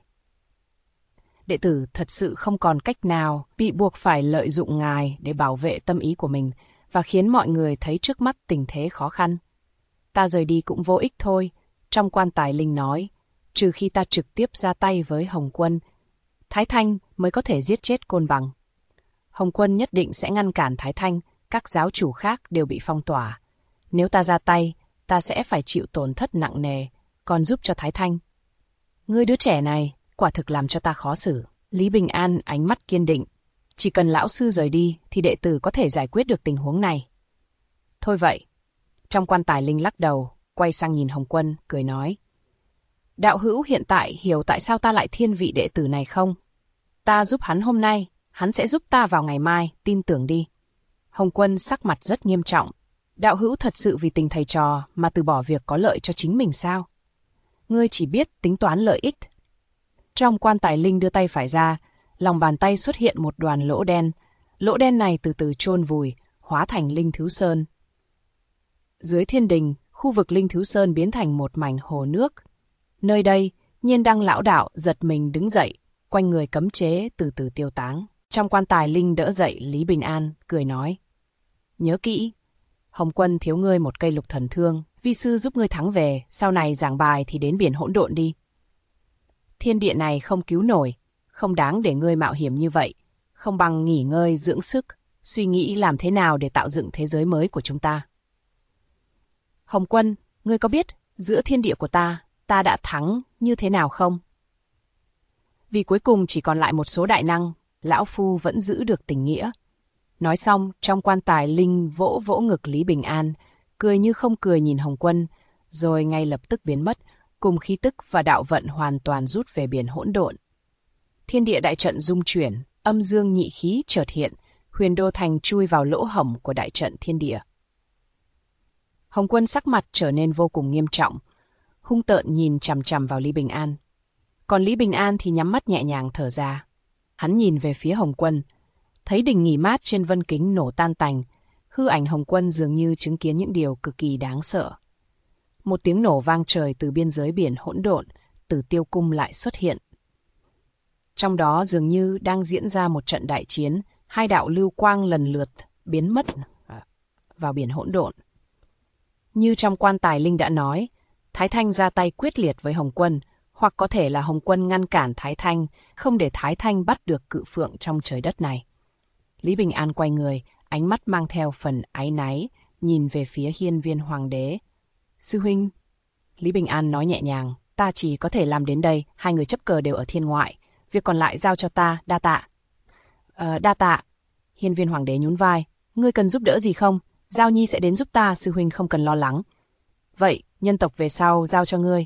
Đệ tử thật sự không còn cách nào, bị buộc phải lợi dụng ngài để bảo vệ tâm ý của mình và khiến mọi người thấy trước mắt tình thế khó khăn. Ta rời đi cũng vô ích thôi, trong quan tài linh nói, trừ khi ta trực tiếp ra tay với Hồng Quân, Thái Thanh mới có thể giết chết côn bằng. Hồng Quân nhất định sẽ ngăn cản Thái Thanh, các giáo chủ khác đều bị phong tỏa. Nếu ta ra tay, ta sẽ phải chịu tổn thất nặng nề, còn giúp cho Thái Thanh. Ngươi đứa trẻ này, quả thực làm cho ta khó xử. Lý Bình An ánh mắt kiên định. Chỉ cần lão sư rời đi, thì đệ tử có thể giải quyết được tình huống này. Thôi vậy. Trong quan tài linh lắc đầu, quay sang nhìn Hồng Quân, cười nói. Đạo hữu hiện tại hiểu tại sao ta lại thiên vị đệ tử này không? Ta giúp hắn hôm nay, hắn sẽ giúp ta vào ngày mai, tin tưởng đi. Hồng Quân sắc mặt rất nghiêm trọng. Đạo hữu thật sự vì tình thầy trò mà từ bỏ việc có lợi cho chính mình sao? Ngươi chỉ biết tính toán lợi ích. Trong quan tài linh đưa tay phải ra, lòng bàn tay xuất hiện một đoàn lỗ đen. Lỗ đen này từ từ chôn vùi, hóa thành Linh Thứ Sơn. Dưới thiên đình, khu vực Linh Thứ Sơn biến thành một mảnh hồ nước. Nơi đây, Nhiên Đăng lão đạo giật mình đứng dậy, quanh người cấm chế từ từ tiêu tán. Trong quan tài linh đỡ dậy Lý Bình An, cười nói. Nhớ kỹ, Hồng Quân thiếu ngươi một cây lục thần thương, vi sư giúp ngươi thắng về, sau này giảng bài thì đến biển hỗn độn đi. Thiên địa này không cứu nổi, không đáng để ngươi mạo hiểm như vậy, không bằng nghỉ ngơi dưỡng sức, suy nghĩ làm thế nào để tạo dựng thế giới mới của chúng ta. Hồng Quân, ngươi có biết giữa thiên địa của ta đã thắng như thế nào không? Vì cuối cùng chỉ còn lại một số đại năng, lão phu vẫn giữ được tình nghĩa. Nói xong, trong quan tài linh vỗ vỗ ngực Lý Bình An, cười như không cười nhìn Hồng Quân, rồi ngay lập tức biến mất, cùng khí tức và đạo vận hoàn toàn rút về biển hỗn độn. Thiên địa đại trận rung chuyển, âm dương nhị khí chợt hiện, Huyền Đô Thành chui vào lỗ hổng của đại trận thiên địa. Hồng Quân sắc mặt trở nên vô cùng nghiêm trọng, hung tợn nhìn chằm chằm vào Lý Bình An. Còn Lý Bình An thì nhắm mắt nhẹ nhàng thở ra. Hắn nhìn về phía Hồng Quân, thấy đỉnh nghỉ mát trên vân kính nổ tan tành, hư ảnh Hồng Quân dường như chứng kiến những điều cực kỳ đáng sợ. Một tiếng nổ vang trời từ biên giới biển hỗn độn, Tử Tiêu Cung lại xuất hiện. Trong đó dường như đang diễn ra một trận đại chiến, hai đạo lưu quang lần lượt biến mất vào biển hỗn độn. Như trong quan tài linh đã nói, Thái Thanh ra tay quyết liệt với Hồng Quân, hoặc có thể là Hồng Quân ngăn cản Thái Thanh, không để Thái Thanh bắt được cự phượng trong trời đất này. Lý Bình An quay người, ánh mắt mang theo phần áy náy, nhìn về phía hiên viên hoàng đế. Sư huynh, Lý Bình An nói nhẹ nhàng, ta chỉ có thể làm đến đây, hai người chấp cờ đều ở thiên ngoại, việc còn lại giao cho ta, đa tạ. Đa tạ. Hiên viên hoàng đế nhún vai, ngươi cần giúp đỡ gì không? Giao Nhi sẽ đến giúp ta, sư huynh không cần lo lắng. Vậy, nhân tộc về sau giao cho ngươi.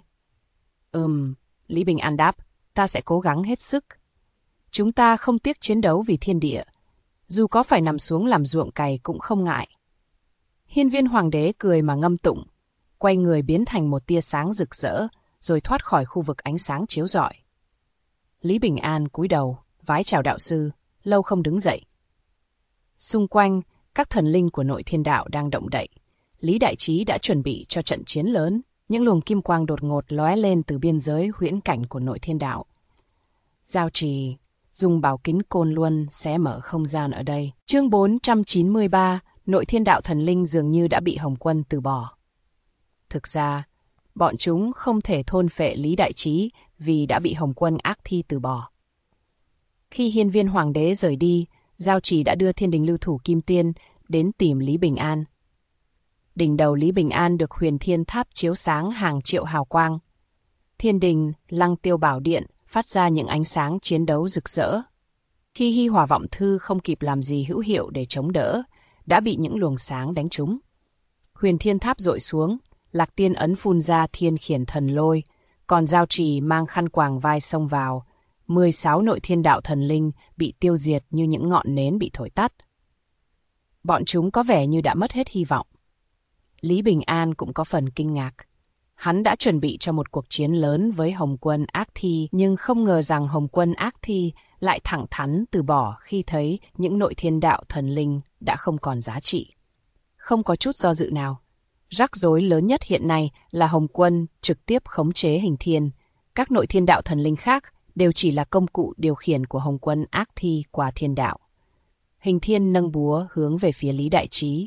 Lý Bình An đáp, ta sẽ cố gắng hết sức. Chúng ta không tiếc chiến đấu vì thiên địa, dù có phải nằm xuống làm ruộng cày cũng không ngại. Hiên viên hoàng đế cười mà ngâm tụng, quay người biến thành một tia sáng rực rỡ, rồi thoát khỏi khu vực ánh sáng chiếu rọi. Lý Bình An cúi đầu, vái chào đạo sư, lâu không đứng dậy. Xung quanh, các thần linh của nội thiên đạo đang động đậy. Lý Đại Trí đã chuẩn bị cho trận chiến lớn, Những luồng kim quang đột ngột lóe lên từ biên giới huyễn cảnh của nội thiên đạo. Giao trì dùng bảo kính côn luân xé mở không gian ở đây. Chương 493, nội thiên đạo thần linh dường như đã bị Hồng Quân từ bỏ. Thực ra, bọn chúng không thể thôn phệ Lý Đại Trí vì đã bị Hồng Quân ác thi từ bỏ. Khi hiên viên hoàng đế rời đi, Giao Trì đã đưa thiên đình lưu thủ Kim Tiên đến tìm Lý Bình An. Đỉnh đầu Lý Bình An được huyền thiên tháp chiếu sáng hàng triệu hào quang. Thiên đình, Lăng Tiêu Bảo Điện phát ra những ánh sáng chiến đấu rực rỡ. Khi Hy Hỏa Vọng Thư không kịp làm gì hữu hiệu để chống đỡ, đã bị những luồng sáng đánh trúng. Huyền thiên tháp dội xuống, Lạc Tiên ấn phun ra thiên khiển thần lôi, còn Giao Trì mang khăn quàng vai xông vào. 16 nội thiên đạo thần linh bị tiêu diệt như những ngọn nến bị thổi tắt. Bọn chúng có vẻ như đã mất hết hy vọng. Lý Bình An cũng có phần kinh ngạc. Hắn đã chuẩn bị cho một cuộc chiến lớn với Hồng Quân ác thi, nhưng không ngờ rằng Hồng Quân ác thi lại thẳng thắn từ bỏ khi thấy những nội thiên đạo thần linh đã không còn giá trị. Không có chút do dự nào. Rắc rối lớn nhất hiện nay là Hồng Quân trực tiếp khống chế Hình Thiên. Các nội thiên đạo thần linh khác đều chỉ là công cụ điều khiển của Hồng Quân ác thi qua thiên đạo. Hình Thiên nâng búa hướng về phía Lý Đại Trí.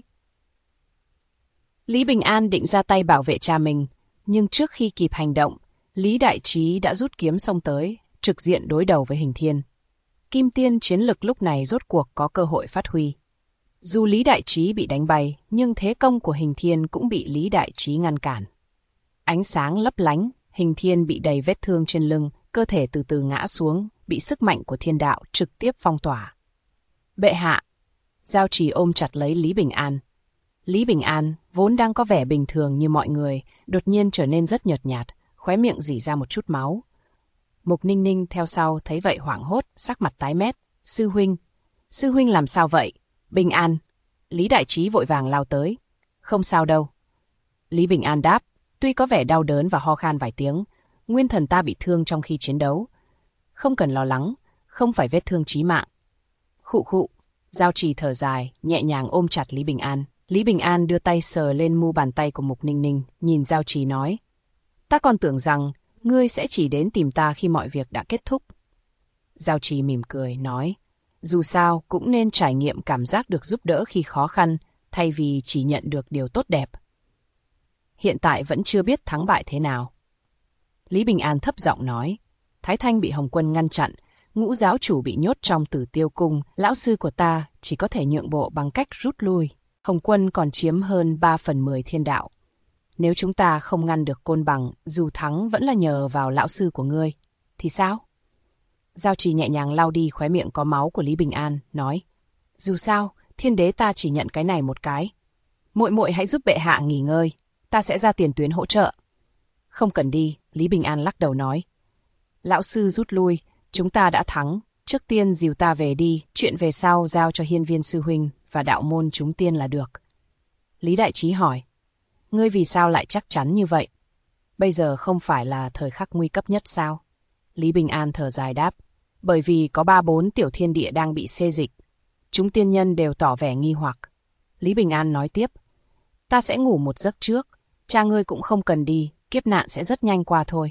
Lý Bình An định ra tay bảo vệ cha mình, nhưng trước khi kịp hành động, Lý Đại Trí đã rút kiếm xông tới, trực diện đối đầu với Hình Thiên. Kim Tiên chiến lực lúc này rốt cuộc có cơ hội phát huy. Dù Lý Đại Trí bị đánh bay, nhưng thế công của Hình Thiên cũng bị Lý Đại Trí ngăn cản. Ánh sáng lấp lánh, Hình Thiên bị đầy vết thương trên lưng, cơ thể từ từ ngã xuống, bị sức mạnh của thiên đạo trực tiếp phong tỏa. Bệ hạ! Giao Trì ôm chặt lấy Lý Bình An. Lý Bình An, vốn đang có vẻ bình thường như mọi người, đột nhiên trở nên rất nhợt nhạt, khóe miệng rỉ ra một chút máu. Mục Ninh Ninh theo sau thấy vậy hoảng hốt, sắc mặt tái mét. Sư huynh làm sao vậy? Bình An! Lý Đại Trí vội vàng lao tới. Không sao đâu. Lý Bình An đáp, tuy có vẻ đau đớn và ho khan vài tiếng, nguyên thần ta bị thương trong khi chiến đấu. Không cần lo lắng, không phải vết thương chí mạng. Khụ khụ, Giao Trì thở dài, nhẹ nhàng ôm chặt Lý Bình An. Lý Bình An đưa tay sờ lên mu bàn tay của Mục Ninh Ninh, nhìn Giao Trì nói. Ta còn tưởng rằng ngươi sẽ chỉ đến tìm ta khi mọi việc đã kết thúc. Giao Trì mỉm cười, nói. Dù sao cũng nên trải nghiệm cảm giác được giúp đỡ khi khó khăn, thay vì chỉ nhận được điều tốt đẹp. Hiện tại vẫn chưa biết thắng bại thế nào. Lý Bình An thấp giọng nói. Thái Thanh bị Hồng Quân ngăn chặn, Ngũ giáo chủ bị nhốt trong Tử Tiêu Cung, lão sư của ta chỉ có thể nhượng bộ bằng cách rút lui. Hồng Quân còn chiếm hơn 3/10 thiên đạo. Nếu chúng ta không ngăn được Côn Bằng, dù thắng vẫn là nhờ vào lão sư của ngươi, thì sao? Giao Trì nhẹ nhàng lau đi khóe miệng có máu của Lý Bình An, nói. Dù sao, thiên đế ta chỉ nhận cái này một cái. Muội muội hãy giúp bệ hạ nghỉ ngơi, ta sẽ ra tiền tuyến hỗ trợ. Không cần đi, Lý Bình An lắc đầu nói. Lão sư rút lui, chúng ta đã thắng, trước tiên dìu ta về đi, chuyện về sau giao cho hiên viên sư huynh và đạo môn chúng tiên là được. Lý Đại Trí hỏi, ngươi vì sao lại chắc chắn như vậy? Bây giờ không phải là thời khắc nguy cấp nhất sao? Lý Bình An thở dài đáp, bởi vì có 3-4 tiểu thiên địa đang bị xê dịch. Chúng tiên nhân đều tỏ vẻ nghi hoặc. Lý Bình An nói tiếp, ta sẽ ngủ một giấc trước, cha ngươi cũng không cần đi, kiếp nạn sẽ rất nhanh qua thôi.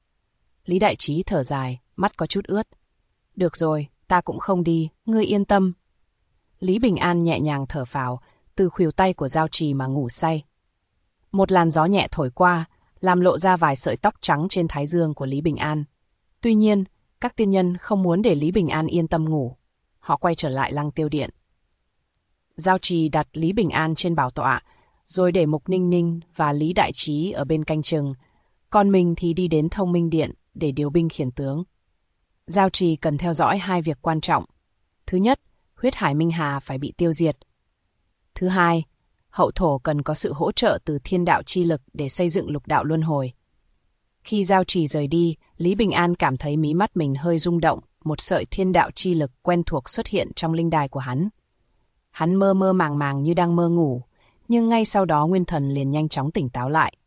Lý Đại Trí thở dài, mắt có chút ướt. Được rồi, ta cũng không đi, ngươi yên tâm. Lý Bình An nhẹ nhàng thở phào, từ khuỷu tay của Giao Trì mà ngủ say. Một làn gió nhẹ thổi qua, làm lộ ra vài sợi tóc trắng trên thái dương của Lý Bình An. Tuy nhiên, các tiên nhân không muốn để Lý Bình An yên tâm ngủ. Họ quay trở lại Lăng Tiêu Điện. Giao Trì đặt Lý Bình An trên bảo tọa, rồi để Mục Ninh Ninh và Lý Đại Trí ở bên canh chừng. Còn mình thì đi đến Thông Minh Điện để điều binh khiển tướng. Giao Trì cần theo dõi 2 việc quan trọng. Thứ nhất, huyết hải Minh Hà phải bị tiêu diệt. Thứ hai, hậu thổ cần có sự hỗ trợ từ thiên đạo chi lực để xây dựng lục đạo luân hồi. Khi Giao Trì rời đi, Lý Bình An cảm thấy mí mắt mình hơi rung động, một sợi thiên đạo chi lực quen thuộc xuất hiện trong linh đài của hắn. Hắn mơ mơ màng màng như đang mơ ngủ, nhưng ngay sau đó nguyên thần liền nhanh chóng tỉnh táo lại.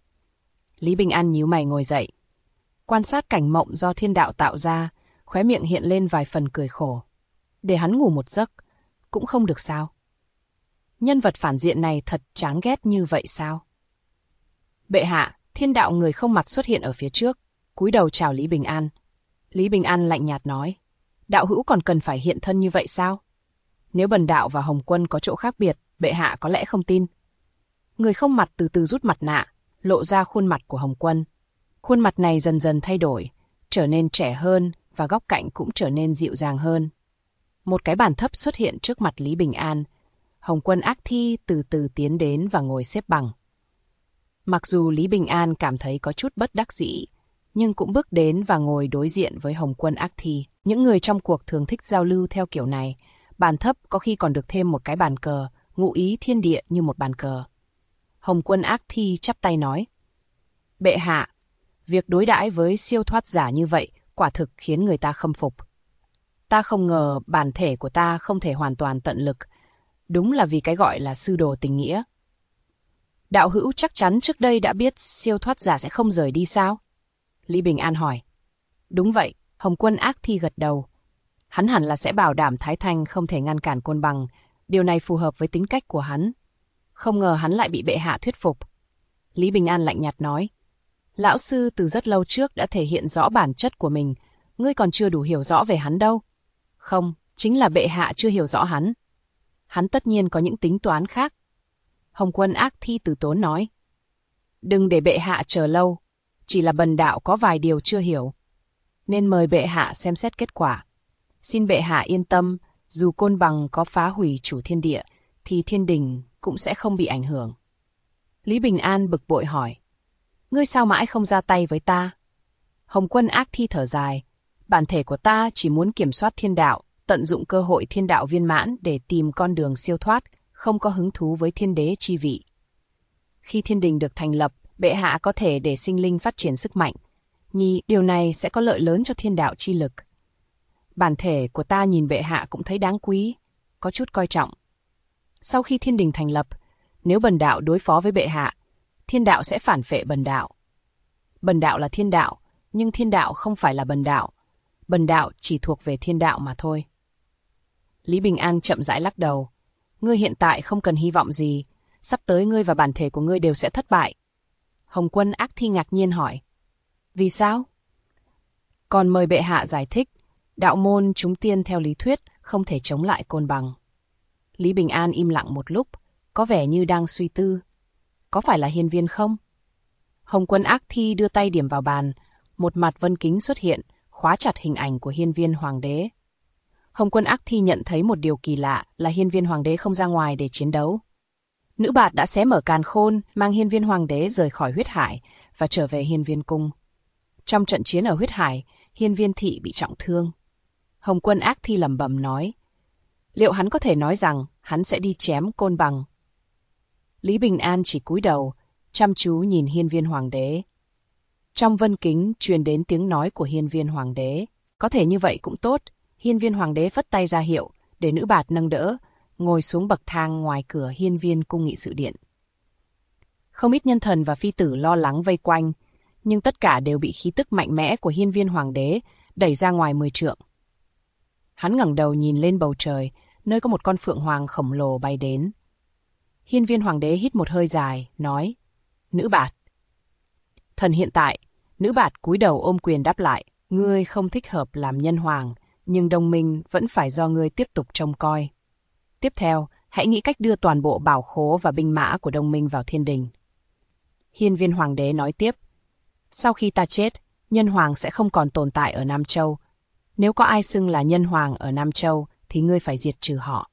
Lý Bình An nhíu mày ngồi dậy. Quan sát cảnh mộng do thiên đạo tạo ra, khóe miệng hiện lên vài phần cười khổ. Để hắn ngủ một giấc, cũng không được sao? Nhân vật phản diện này thật chán ghét như vậy sao? Bệ hạ, Thiên đạo người không mặt xuất hiện ở phía trước, cúi đầu chào Lý Bình An. Lý Bình An lạnh nhạt nói, đạo hữu còn cần phải hiện thân như vậy sao? Nếu bần đạo và Hồng Quân có chỗ khác biệt, bệ hạ có lẽ không tin. Người không mặt từ từ rút mặt nạ, lộ ra khuôn mặt của Hồng Quân. Khuôn mặt này dần dần thay đổi, trở nên trẻ hơn và góc cạnh cũng trở nên dịu dàng hơn. Một cái bàn thấp xuất hiện trước mặt Lý Bình An. Hồng Quân Ác Thi từ từ tiến đến và ngồi xếp bằng. Mặc dù Lý Bình An cảm thấy có chút bất đắc dĩ, nhưng cũng bước đến và ngồi đối diện với Hồng Quân Ác Thi. Những người trong cuộc thường thích giao lưu theo kiểu này. Bàn thấp có khi còn được thêm một cái bàn cờ, ngụ ý thiên địa như một bàn cờ. Hồng Quân Ác Thi chắp tay nói, bệ hạ, việc đối đãi với siêu thoát giả như vậy quả thực khiến người ta khâm phục. Ta không ngờ bản thể của ta không thể hoàn toàn tận lực. Đúng là vì cái gọi là sư đồ tình nghĩa. Đạo hữu chắc chắn trước đây đã biết siêu thoát giả sẽ không rời đi sao? Lý Bình An hỏi. Đúng vậy, Hồng Quân Ác Thi gật đầu. Hắn hẳn là sẽ bảo đảm Thái Thanh không thể ngăn cản Côn Bằng. Điều này phù hợp với tính cách của hắn. Không ngờ hắn lại bị bệ hạ thuyết phục. Lý Bình An lạnh nhạt nói. Lão sư từ rất lâu trước đã thể hiện rõ bản chất của mình. Ngươi còn chưa đủ hiểu rõ về hắn đâu. Không, chính là bệ hạ chưa hiểu rõ hắn. Hắn tất nhiên có những tính toán khác. Hồng Quân Ác Thi từ tốn nói. Đừng để bệ hạ chờ lâu. Chỉ là bần đạo có vài điều chưa hiểu. Nên mời bệ hạ xem xét kết quả. Xin bệ hạ yên tâm, dù Côn Bằng có phá hủy chủ thiên địa, thì thiên đình cũng sẽ không bị ảnh hưởng. Lý Bình An bực bội hỏi. Ngươi sao mãi không ra tay với ta? Hồng Quân Ác Thi thở dài. Bản thể của ta chỉ muốn kiểm soát thiên đạo, tận dụng cơ hội thiên đạo viên mãn để tìm con đường siêu thoát, không có hứng thú với thiên đế chi vị. Khi thiên đình được thành lập, bệ hạ có thể để sinh linh phát triển sức mạnh. Điều này sẽ có lợi lớn cho thiên đạo chi lực. Bản thể của ta nhìn bệ hạ cũng thấy đáng quý, có chút coi trọng. Sau khi thiên đình thành lập, nếu bần đạo đối phó với bệ hạ, thiên đạo sẽ phản phệ bần đạo. Bần đạo là thiên đạo, nhưng thiên đạo không phải là bần đạo. Bần đạo chỉ thuộc về thiên đạo mà thôi. Lý Bình An chậm rãi lắc đầu. Ngươi hiện tại không cần hy vọng gì, sắp tới ngươi và bản thể của ngươi đều sẽ thất bại. Hồng Quân Ác Thi ngạc nhiên hỏi. Vì sao? Còn mời bệ hạ giải thích, đạo môn chúng tiên theo lý thuyết không thể chống lại Côn Bằng. Lý Bình An im lặng một lúc, có vẻ như đang suy tư. Có phải là hiên viên không? Hồng Quân Ác Thi đưa tay điểm vào bàn, một mặt vân kính xuất hiện, khóa chặt hình ảnh của hiên viên hoàng đế. Hồng Quân Ác Thi nhận thấy một điều kỳ lạ là hiên viên hoàng đế không ra ngoài để chiến đấu. Nữ bạt đã xé mở càn khôn, mang hiên viên hoàng đế rời khỏi huyết hải và trở về hiên viên cung. Trong trận chiến ở huyết hải, hiên viên thị bị trọng thương. Hồng Quân Ác Thi lẩm bẩm nói, liệu hắn có thể nói rằng hắn sẽ đi chém Côn Bằng? Lý Bình An chỉ cúi đầu, chăm chú nhìn hiên viên hoàng đế. Trong vân kính truyền đến tiếng nói của hiên viên hoàng đế. Có thể như vậy cũng tốt. Hiên viên hoàng đế phất tay ra hiệu để nữ bạt nâng đỡ, ngồi xuống bậc thang ngoài cửa hiên viên cung nghị sự điện. Không ít nhân thần và phi tử lo lắng vây quanh, nhưng tất cả đều bị khí tức mạnh mẽ của hiên viên hoàng đế đẩy ra ngoài 10 trượng. Hắn ngẩng đầu nhìn lên bầu trời, nơi có một con phượng hoàng khổng lồ bay đến. Hiên viên hoàng đế hít một hơi dài, nói, nữ bạt. Thần hiện tại, nữ bạt cúi đầu ôm quyền đáp lại, ngươi không thích hợp làm nhân hoàng, nhưng đồng minh vẫn phải do ngươi tiếp tục trông coi. Tiếp theo, hãy nghĩ cách đưa toàn bộ bảo khố và binh mã của đồng minh vào thiên đình. Hiên viên hoàng đế nói tiếp, sau khi ta chết, nhân hoàng sẽ không còn tồn tại ở Nam Châu. Nếu có ai xưng là nhân hoàng ở Nam Châu, thì ngươi phải diệt trừ họ.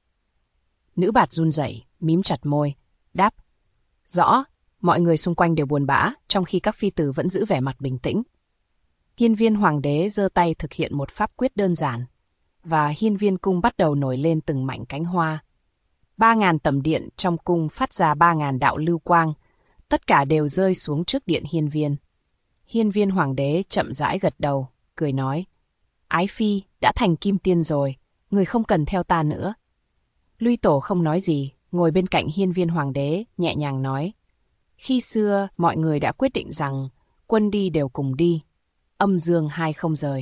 Nữ bạt run rẩy, mím chặt môi, đáp, rõ. Mọi người xung quanh đều buồn bã, trong khi các phi tử vẫn giữ vẻ mặt bình tĩnh. Hiên viên hoàng đế giơ tay thực hiện một pháp quyết đơn giản, và hiên viên cung bắt đầu nổi lên từng mảnh cánh hoa. 3.000 tầm điện trong cung phát ra 3.000 đạo lưu quang, tất cả đều rơi xuống trước điện hiên viên. Hiên viên hoàng đế chậm rãi gật đầu, cười nói, Ái phi đã thành kim tiên rồi, người không cần theo ta nữa. Luy Tổ không nói gì, ngồi bên cạnh hiên viên hoàng đế, nhẹ nhàng nói, khi xưa mọi người đã quyết định rằng quân đi đều cùng đi, âm dương hai không rời.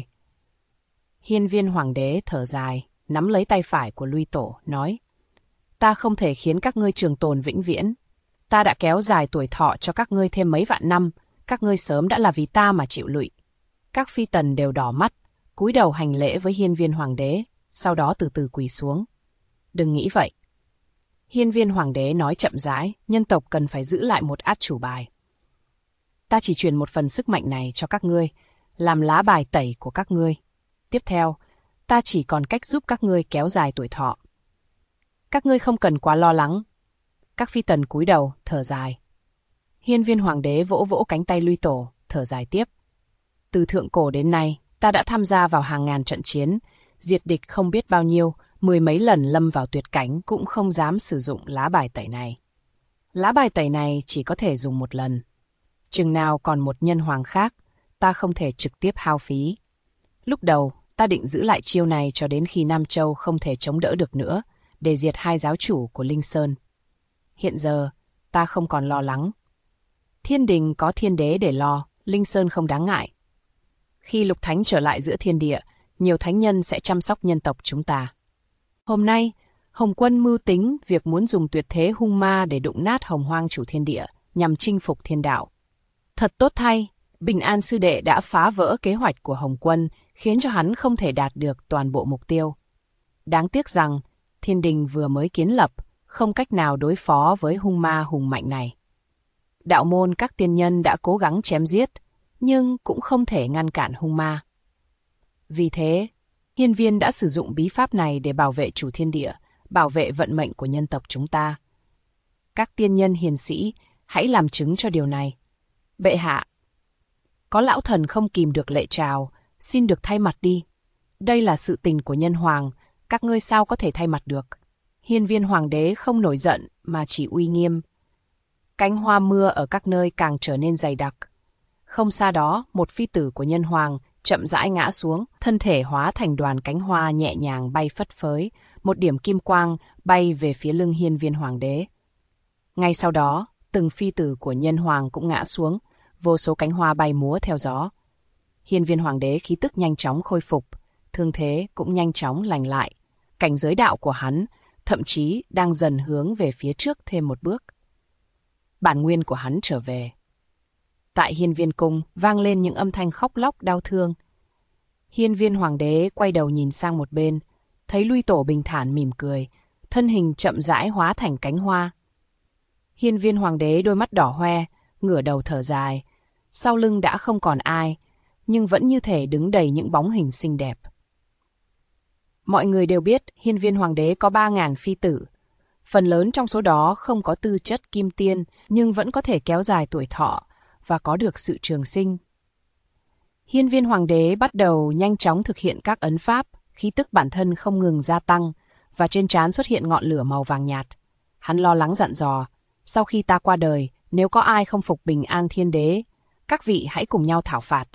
Hiên viên hoàng đế thở dài, nắm lấy tay phải của Luy Tổ, nói, ta không thể khiến các ngươi trường tồn vĩnh viễn. Ta đã kéo dài tuổi thọ cho các ngươi thêm mấy vạn năm, Các ngươi sớm đã là vì ta mà chịu lụy. Các phi tần đều đỏ mắt, cúi đầu hành lễ với hiên viên hoàng đế, sau đó từ từ quỳ xuống. Đừng nghĩ vậy. Hiên viên hoàng đế nói chậm rãi, nhân tộc cần phải giữ lại một át chủ bài. Ta chỉ truyền một phần sức mạnh này cho các ngươi, làm lá bài tẩy của các ngươi. Tiếp theo, ta chỉ còn cách giúp các ngươi kéo dài tuổi thọ. Các ngươi không cần quá lo lắng. Các phi tần cúi đầu, thở dài. Hiên viên hoàng đế vỗ vỗ cánh tay Luy Tổ, thở dài tiếp. Từ thượng cổ đến nay, ta đã tham gia vào hàng ngàn trận chiến, diệt địch không biết bao nhiêu, 10 mấy lần lâm vào tuyệt cảnh cũng không dám sử dụng lá bài tẩy này. Lá bài tẩy này chỉ có thể dùng một lần. Chừng nào còn một nhân hoàng khác, ta không thể trực tiếp hao phí. Lúc đầu, ta định giữ lại chiêu này cho đến khi Nam Châu không thể chống đỡ được nữa, để diệt hai giáo chủ của Linh Sơn. Hiện giờ, ta không còn lo lắng. Thiên đình có thiên đế để lo, Linh Sơn không đáng ngại. Khi lục thánh trở lại giữa thiên địa, nhiều thánh nhân sẽ chăm sóc nhân tộc chúng ta. Hôm nay, Hồng Quân mưu tính việc muốn dùng tuyệt thế hung ma để đụng nát Hồng Hoang chủ thiên địa, nhằm chinh phục thiên đạo. Thật tốt thay, Bình An sư đệ đã phá vỡ kế hoạch của Hồng Quân, khiến cho hắn không thể đạt được toàn bộ mục tiêu. Đáng tiếc rằng, thiên đình vừa mới kiến lập, không cách nào đối phó với hung ma hùng mạnh này. Đạo môn các tiên nhân đã cố gắng chém giết, nhưng cũng không thể ngăn cản hung ma. Vì thế, hiên viên đã sử dụng bí pháp này để bảo vệ chủ thiên địa, bảo vệ vận mệnh của nhân tộc chúng ta. Các tiên nhân hiền sĩ, hãy làm chứng cho điều này. Bệ hạ, có lão thần không kìm được lệ trào, xin được thay mặt đi. Đây là sự tình của nhân hoàng, các ngươi sao có thể thay mặt được. Hiên viên hoàng đế không nổi giận mà chỉ uy nghiêm. Cánh hoa mưa ở các nơi càng trở nên dày đặc. Không xa đó, một phi tử của nhân hoàng chậm rãi ngã xuống, thân thể hóa thành đoàn cánh hoa nhẹ nhàng bay phất phới, một điểm kim quang bay về phía lưng hiên viên hoàng đế. Ngay sau đó, từng phi tử của nhân hoàng cũng ngã xuống, vô số cánh hoa bay múa theo gió. Hiên viên hoàng đế khí tức nhanh chóng khôi phục, thương thế cũng nhanh chóng lành lại. Cảnh giới đạo của hắn thậm chí đang dần hướng về phía trước thêm một bước. Bản nguyên của hắn trở về. Tại hiên viên cung vang lên những âm thanh khóc lóc đau thương. Hiên viên hoàng đế quay đầu nhìn sang một bên, thấy Luy Tổ bình thản mỉm cười, thân hình chậm rãi hóa thành cánh hoa. Hiên viên hoàng đế đôi mắt đỏ hoe, ngửa đầu thở dài. Sau lưng đã không còn ai, nhưng vẫn như thể đứng đầy những bóng hình xinh đẹp. Mọi người đều biết hiên viên hoàng đế có 3.000 phi tử. Phần lớn trong số đó không có tư chất kim tiên, nhưng vẫn có thể kéo dài tuổi thọ và có được sự trường sinh. Hiên viên hoàng đế bắt đầu nhanh chóng thực hiện các ấn pháp, khí tức bản thân không ngừng gia tăng, và trên trán xuất hiện ngọn lửa màu vàng nhạt. Hắn lo lắng dặn dò, sau khi ta qua đời, nếu có ai không phục Bình An thiên đế, các vị hãy cùng nhau thảo phạt.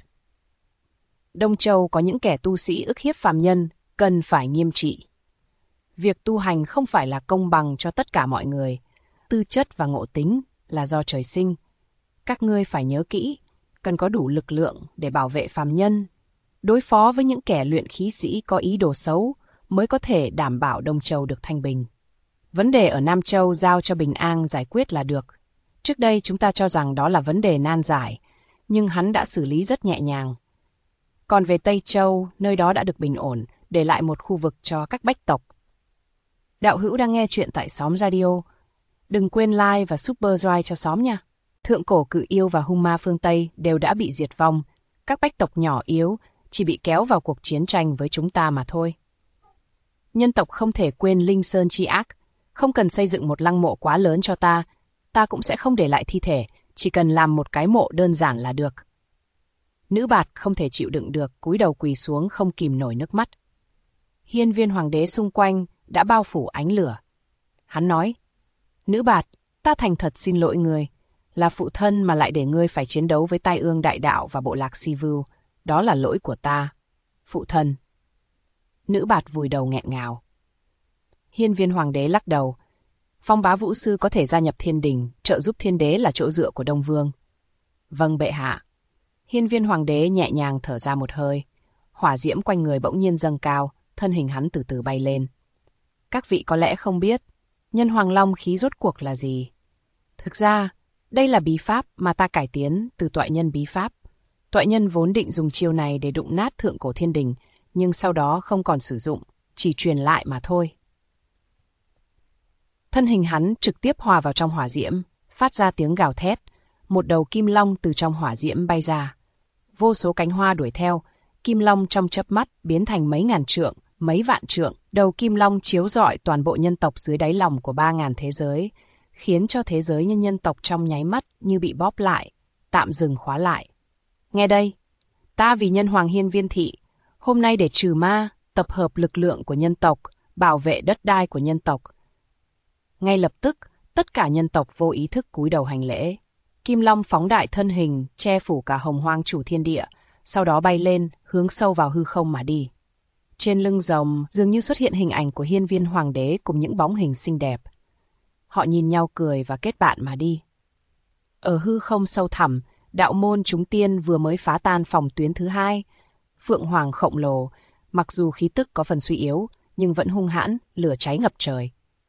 Đông Châu có những kẻ tu sĩ ức hiếp phàm nhân, cần phải nghiêm trị. Việc tu hành không phải là công bằng cho tất cả mọi người. Tư chất và ngộ tính là do trời sinh. Các ngươi phải nhớ kỹ, cần có đủ lực lượng để bảo vệ phàm nhân. Đối phó với những kẻ luyện khí sĩ có ý đồ xấu mới có thể đảm bảo Đông Châu được thanh bình. Vấn đề ở Nam Châu giao cho Bình An giải quyết là được. Trước đây chúng ta cho rằng đó là vấn đề nan giải, nhưng hắn đã xử lý rất nhẹ nhàng. Còn về Tây Châu, nơi đó đã được bình ổn, để lại một khu vực cho các bách tộc. Đạo hữu đang nghe chuyện tại Xóm Radio. Đừng quên like và subscribe cho xóm nha. Thượng cổ cự yêu và hung ma phương Tây đều đã bị diệt vong. Các bách tộc nhỏ yếu chỉ bị kéo vào cuộc chiến tranh với chúng ta mà thôi. Nhân tộc không thể quên Linh Sơn chi ác. Không cần xây dựng một lăng mộ quá lớn cho ta. Ta cũng sẽ không để lại thi thể, chỉ cần làm một cái mộ đơn giản là được. Nữ Bạt không thể chịu đựng được, cúi đầu quỳ xuống không kìm nổi nước mắt. Hiên viên hoàng đế xung quanh đã bao phủ ánh lửa. Hắn nói, Nữ Bạt, ta thành thật xin lỗi người. Là phụ thân mà lại để ngươi phải chiến đấu với Tai Ương Đại Đạo và bộ lạc Si Vưu. Đó là lỗi của ta. Phụ thân. Nữ Bạt vùi đầu nghẹn ngào. Hiên viên hoàng đế lắc đầu. Phong Bá Vũ Sư có thể gia nhập thiên đình, trợ giúp thiên đế là chỗ dựa của Đông Vương. Vâng bệ hạ. Hiên viên hoàng đế nhẹ nhàng thở ra một hơi. Hỏa diễm quanh người bỗng nhiên dâng cao, thân hình hắn từ từ bay lên. Các vị có lẽ không biết, nhân hoàng long khí rốt cuộc là gì. Thực ra, Đây là bí pháp mà ta cải tiến từ toại nhân bí pháp. Toại nhân vốn định dùng chiêu này để đụng nát thượng cổ thiên đình, nhưng sau đó không còn sử dụng, chỉ truyền lại mà thôi. Thân hình hắn trực tiếp hòa vào trong hỏa diễm, phát ra tiếng gào thét. Một đầu kim long từ trong hỏa diễm bay ra. Vô số cánh hoa đuổi theo, kim long trong chớp mắt biến thành mấy ngàn trượng, mấy vạn trượng. Đầu kim long chiếu rọi toàn bộ nhân tộc dưới đáy lòng của 3.000 thế giới, khiến cho thế giới nhân tộc trong nháy mắt như bị bóp lại, tạm dừng khóa lại. Nghe đây, ta vì nhân hoàng hiên viên thị, hôm nay để trừ ma, tập hợp lực lượng của nhân tộc, bảo vệ đất đai của nhân tộc. Ngay lập tức, tất cả nhân tộc vô ý thức cúi đầu hành lễ. Kim long phóng đại thân hình, che phủ cả hồng hoang chủ thiên địa, sau đó bay lên, hướng sâu vào hư không mà đi. Trên lưng rồng dường như xuất hiện hình ảnh của hiên viên hoàng đế cùng những bóng hình xinh đẹp. Họ nhìn nhau cười và kết bạn mà đi. Ở hư không sâu thẳm, đạo môn chúng tiên vừa mới phá tan phòng tuyến thứ 2. Phượng hoàng khổng lồ, mặc dù khí tức có phần suy yếu, nhưng vẫn hung hãn, lửa cháy ngập trời.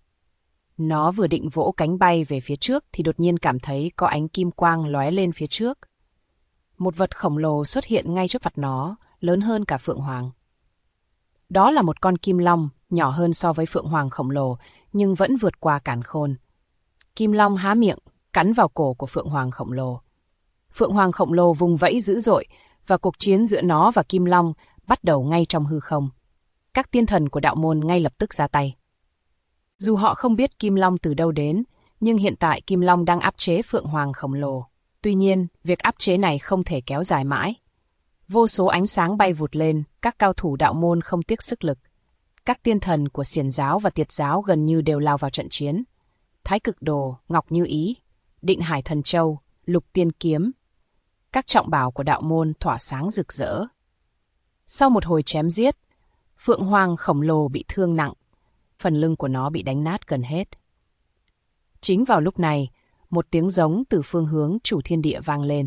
Nó vừa định vỗ cánh bay về phía trước thì đột nhiên cảm thấy có ánh kim quang lóe lên phía trước. Một vật khổng lồ xuất hiện ngay trước mặt nó, lớn hơn cả Phượng Hoàng. Đó là một con kim long, nhỏ hơn so với Phượng Hoàng khổng lồ, nhưng vẫn vượt qua càn khôn. Kim long há miệng, cắn vào cổ của Phượng Hoàng khổng lồ. Phượng Hoàng khổng lồ vùng vẫy dữ dội, và cuộc chiến giữa nó và kim long bắt đầu ngay trong hư không. Các tiên thần của đạo môn ngay lập tức ra tay. Dù họ không biết kim long từ đâu đến, nhưng hiện tại kim long đang áp chế Phượng Hoàng khổng lồ. Tuy nhiên, việc áp chế này không thể kéo dài mãi. Vô số ánh sáng bay vụt lên, các cao thủ đạo môn không tiếc sức lực. Các tiên thần của Xiển giáo và Tiệt giáo gần như đều lao vào trận chiến. Thái Cực Đồ, Ngọc Như Ý, Định Hải Thần Châu, Lục Tiên Kiếm. Các trọng bảo của đạo môn tỏa sáng rực rỡ. Sau một hồi chém giết, Phượng Hoàng khổng lồ bị thương nặng. Phần lưng của nó bị đánh nát gần hết. Chính vào lúc này, một tiếng giống từ phương hướng chủ thiên địa vang lên.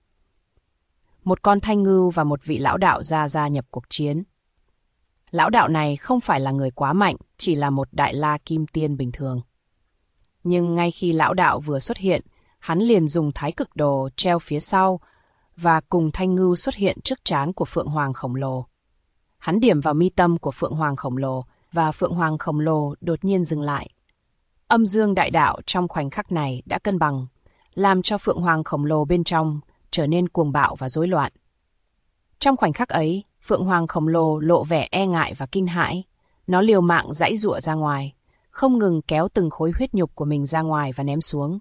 Một con thanh ngưu và một vị lão đạo gia nhập cuộc chiến. Lão đạo này không phải là người quá mạnh, chỉ là một đại la kim tiên bình thường. Nhưng ngay khi lão đạo vừa xuất hiện, hắn liền dùng Thái Cực Đồ treo phía sau và cùng thanh ngưu xuất hiện trước trán của Phượng Hoàng khổng lồ. Hắn điểm vào mi tâm của Phượng Hoàng khổng lồ và Phượng Hoàng khổng lồ đột nhiên dừng lại. Âm dương đại đạo trong khoảnh khắc này đã cân bằng, làm cho Phượng Hoàng khổng lồ bên trong trở nên cuồng bạo và rối loạn. Trong khoảnh khắc ấy, Phượng Hoàng khổng lồ lộ vẻ e ngại và kinh hãi. Nó liều mạng giãy giụa ra ngoài, không ngừng kéo từng khối huyết nhục của mình ra ngoài và ném xuống.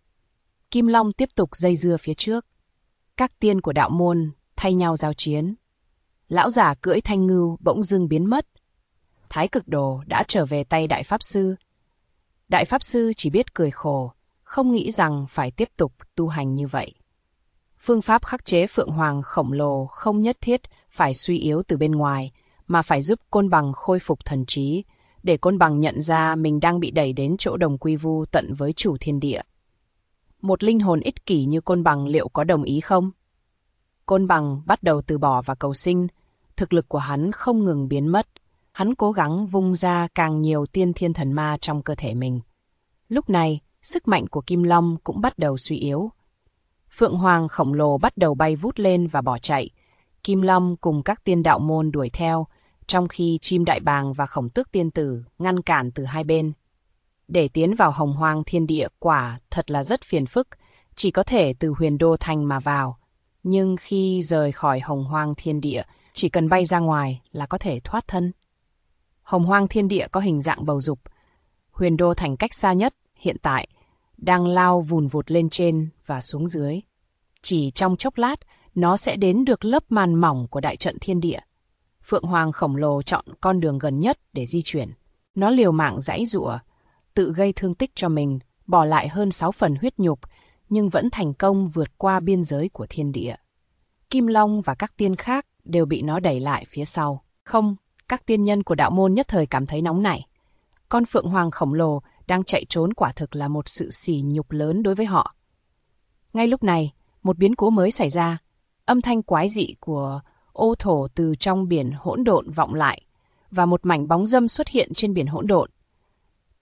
Kim Long tiếp tục dây dưa phía trước. Các tiên của đạo môn thay nhau giao chiến. Lão giả cưỡi thanh ngưu bỗng dưng biến mất. Thái Cực Đồ đã trở về tay Đại Pháp Sư. Đại Pháp Sư chỉ biết cười khổ, không nghĩ rằng phải tiếp tục tu hành như vậy. Phương pháp khắc chế Phượng Hoàng khổng lồ không nhất thiết phải suy yếu từ bên ngoài, mà phải giúp Côn Bằng khôi phục thần trí, để Côn Bằng nhận ra mình đang bị đẩy đến chỗ đồng quy vu tận với chủ thiên địa. Một linh hồn ích kỷ như Côn Bằng liệu có đồng ý không? Côn Bằng bắt đầu từ bỏ và cầu sinh, thực lực của hắn không ngừng biến mất. Hắn cố gắng vung ra càng nhiều tiên thiên thần ma trong cơ thể mình. Lúc này, sức mạnh của Kim Long cũng bắt đầu suy yếu. Phượng Hoàng khổng lồ bắt đầu bay vút lên và bỏ chạy. Kim Long cùng các tiên đạo môn đuổi theo, trong khi Chim Đại Bàng và Khổng Tước Tiên Tử ngăn cản từ hai bên. Để tiến vào Hồng Hoang thiên địa quả thật là rất phiền phức, chỉ có thể từ Huyền Đô Thành mà vào. Nhưng khi rời khỏi Hồng Hoang thiên địa, chỉ cần bay ra ngoài là có thể thoát thân. Hồng Hoang thiên địa có hình dạng bầu dục. Huyền Đô Thành cách xa nhất, hiện tại, đang lao vùn vụt lên trên và xuống dưới. Chỉ trong chốc lát, nó sẽ đến được lớp màn mỏng của đại trận thiên địa. Phượng Hoàng khổng lồ chọn con đường gần nhất để di chuyển. Nó liều mạng giãy giụa, tự gây thương tích cho mình, bỏ lại hơn 6 phần huyết nhục, nhưng vẫn thành công vượt qua biên giới của thiên địa. Kim Long và các tiên khác đều bị nó đẩy lại phía sau. Không, các tiên nhân của đạo môn nhất thời cảm thấy nóng nảy. Con Phượng Hoàng khổng lồ đang chạy trốn quả thực là một sự sỉ nhục lớn đối với họ. Ngay lúc này, một biến cố mới xảy ra. Âm thanh quái dị của ô thổ từ trong biển hỗn độn vọng lại, và một mảnh bóng râm xuất hiện trên biển hỗn độn.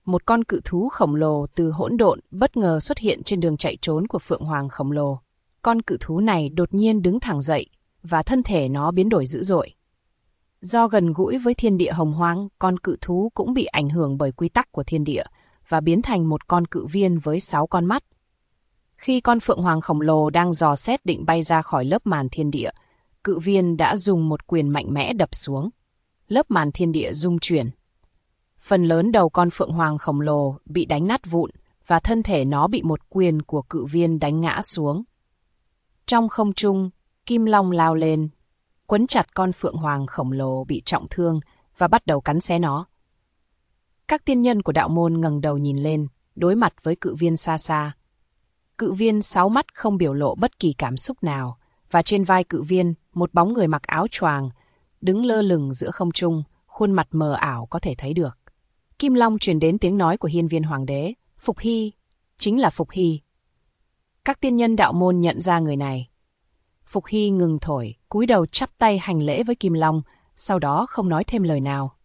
một con cự thú khổng lồ từ hỗn độn bất ngờ xuất hiện trên đường chạy trốn của Phượng Hoàng khổng lồ. Con cự thú này đột nhiên đứng thẳng dậy, và thân thể nó biến đổi dữ dội. Do gần gũi với thiên địa hồng hoang, con cự thú cũng bị ảnh hưởng bởi quy tắc của thiên địa, và biến thành một con cự viên với 6 con mắt. Khi con Phượng Hoàng khổng lồ đang dò xét định bay ra khỏi lớp màn thiên địa, cự viên đã dùng một quyền mạnh mẽ đập xuống. Lớp màn thiên địa rung chuyển. Phần lớn đầu con Phượng Hoàng khổng lồ bị đánh nát vụn, và thân thể nó bị một quyền của cự viên đánh ngã xuống. Trong không trung, Kim Long lao lên, quấn chặt con Phượng Hoàng khổng lồ bị trọng thương và bắt đầu cắn xé nó. Các tiên nhân của đạo môn ngẩng đầu nhìn lên, đối mặt với cự viên xa xa. Cự viên 6 mắt không biểu lộ bất kỳ cảm xúc nào, và trên vai cự viên, một bóng người mặc áo choàng đứng lơ lửng giữa không trung, khuôn mặt mờ ảo có thể thấy được. Kim Long truyền đến tiếng nói của Hiên Viên Hoàng đế, Phục Hy, chính là Phục Hy. Các tiên nhân đạo môn nhận ra người này. Phục Hy ngừng thổi, cúi đầu chắp tay hành lễ với Kim Long, sau đó không nói thêm lời nào.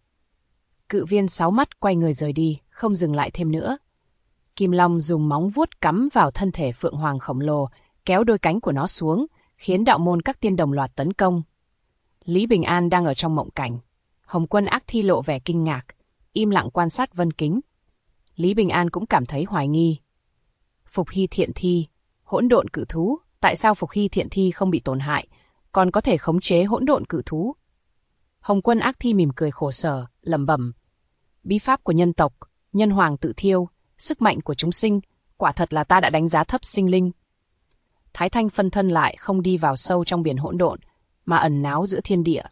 Cự viên 6 mắt quay người rời đi, không dừng lại thêm nữa. Kim Long dùng móng vuốt cắm vào thân thể Phượng Hoàng khổng lồ, kéo đôi cánh của nó xuống, khiến đạo môn các tiên đồng loạt tấn công. Lý Bình An đang ở trong mộng cảnh. Hồng Quân Ác Thi lộ vẻ kinh ngạc, im lặng quan sát Vân Kính. Lý Bình An cũng cảm thấy hoài nghi. Phục Hy thiện thi, hỗn độn cự thú, tại sao Phục Hy thiện thi không bị tổn hại, còn có thể khống chế hỗn độn cự thú? Hồng Quân Ác Thi mỉm cười khổ sở, lẩm bẩm: bí pháp của nhân tộc, nhân hoàng tự thiêu, sức mạnh của chúng sinh, quả thật là ta đã đánh giá thấp sinh linh. Thái Thanh phân thân lại không đi vào sâu trong biển hỗn độn, mà ẩn náu giữa thiên địa.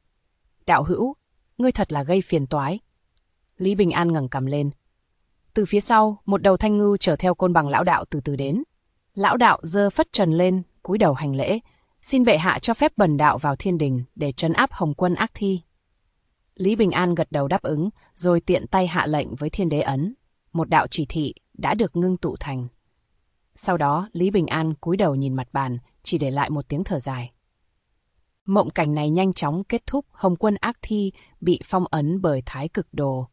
Đạo hữu, ngươi thật là gây phiền toái. Lý Bình An ngẩng cằm lên. Từ phía sau, một đầu thanh ngưu chở theo Côn Bằng lão đạo từ từ đến. Lão đạo giơ phất trần lên, cúi đầu hành lễ, xin bệ hạ cho phép bần đạo vào thiên đình để trấn áp Hồng Quân Ác Thi. Lý Bình An gật đầu đáp ứng, rồi tiện tay hạ lệnh với Thiên Đế ấn. Một đạo chỉ thị đã được ngưng tụ thành. Sau đó, Lý Bình An cúi đầu nhìn mặt bàn, chỉ để lại một tiếng thở dài. Mộng cảnh này nhanh chóng kết thúc, Hồng Quân Ác Thi bị phong ấn bởi Thái Cực Đồ.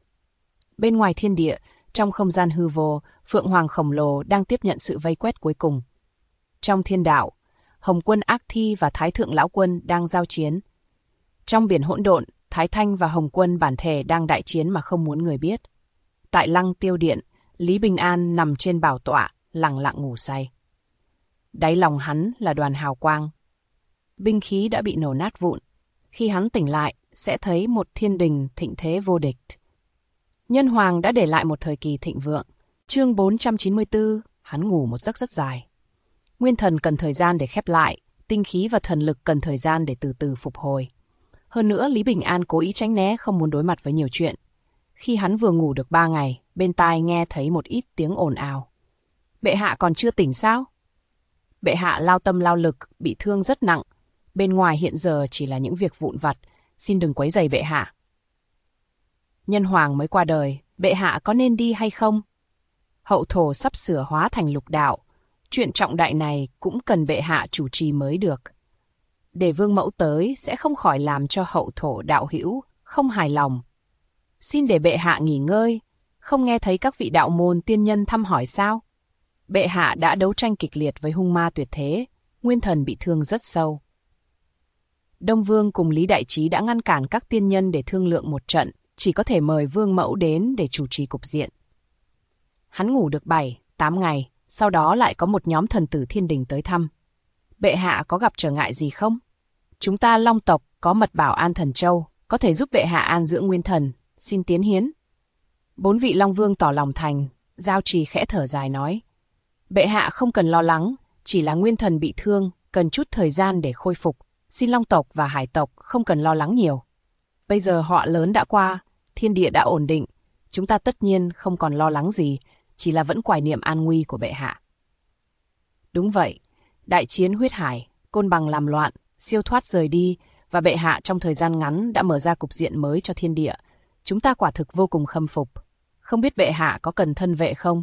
Bên ngoài thiên địa, trong không gian hư vô, Phượng Hoàng khổng lồ đang tiếp nhận sự vây quét cuối cùng. Trong thiên đạo, Hồng Quân Ác Thi và Thái Thượng Lão Quân đang giao chiến. Trong biển hỗn độn, Thái Thanh và Hồng Quân bản thể đang đại chiến mà không muốn người biết. Tại Lăng Tiêu Điện, Lý Bình An nằm trên bảo tọa, lặng lặng ngủ say. Đáy lòng hắn là đoàn hào quang. Binh khí đã bị nổ nát vụn. Khi hắn tỉnh lại, sẽ thấy một thiên đình thịnh thế vô địch. Nhân hoàng đã để lại một thời kỳ thịnh vượng. Chương 494, hắn ngủ một giấc rất dài. Nguyên thần cần thời gian để khép lại, tinh khí và thần lực cần thời gian để từ từ phục hồi. Hơn nữa, Lý Bình An cố ý tránh né, không muốn đối mặt với nhiều chuyện. Khi hắn vừa ngủ được 3 ngày, bên tai nghe thấy một ít tiếng ồn ào. Bệ hạ còn chưa tỉnh sao? Bệ hạ lao tâm lao lực, bị thương rất nặng. Bên ngoài hiện giờ chỉ là những việc vụn vặt, xin đừng quấy rầy bệ hạ. Nhân hoàng mới qua đời, bệ hạ có nên đi hay không? Hậu thổ sắp sửa hóa thành lục đạo. Chuyện trọng đại này cũng cần bệ hạ chủ trì mới được. Để vương mẫu tới sẽ không khỏi làm cho hậu thổ đạo hữu không hài lòng. Xin để bệ hạ nghỉ ngơi, không nghe thấy các vị đạo môn tiên nhân thăm hỏi sao? Bệ hạ đã đấu tranh kịch liệt với hung ma tuyệt thế, nguyên thần bị thương rất sâu. Đông Vương cùng Lý Đại Trí đã ngăn cản các tiên nhân để thương lượng một trận, chỉ có thể mời vương mẫu đến để chủ trì cục diện. Hắn ngủ được 7-8 ngày, sau đó lại có một nhóm thần tử thiên đình tới thăm. Bệ hạ có gặp trở ngại gì không? Chúng ta Long tộc có mật bảo An Thần Châu, có thể giúp bệ hạ an dưỡng nguyên thần, xin tiến hiến. 4 vị Long Vương tỏ lòng thành, Giao Trì khẽ thở dài nói. Bệ hạ không cần lo lắng, chỉ là nguyên thần bị thương, cần chút thời gian để khôi phục. Xin Long tộc và Hải tộc không cần lo lắng nhiều. Bây giờ họa lớn đã qua, thiên địa đã ổn định, chúng ta tất nhiên không còn lo lắng gì, chỉ là vẫn hoài niệm an nguy của bệ hạ. Đúng vậy, đại chiến huyết hải, Côn Bằng làm loạn, siêu thoát rời đi, và bệ hạ trong thời gian ngắn đã mở ra cục diện mới cho thiên địa. Chúng ta quả thực vô cùng khâm phục. Không biết bệ hạ có cần thân vệ không?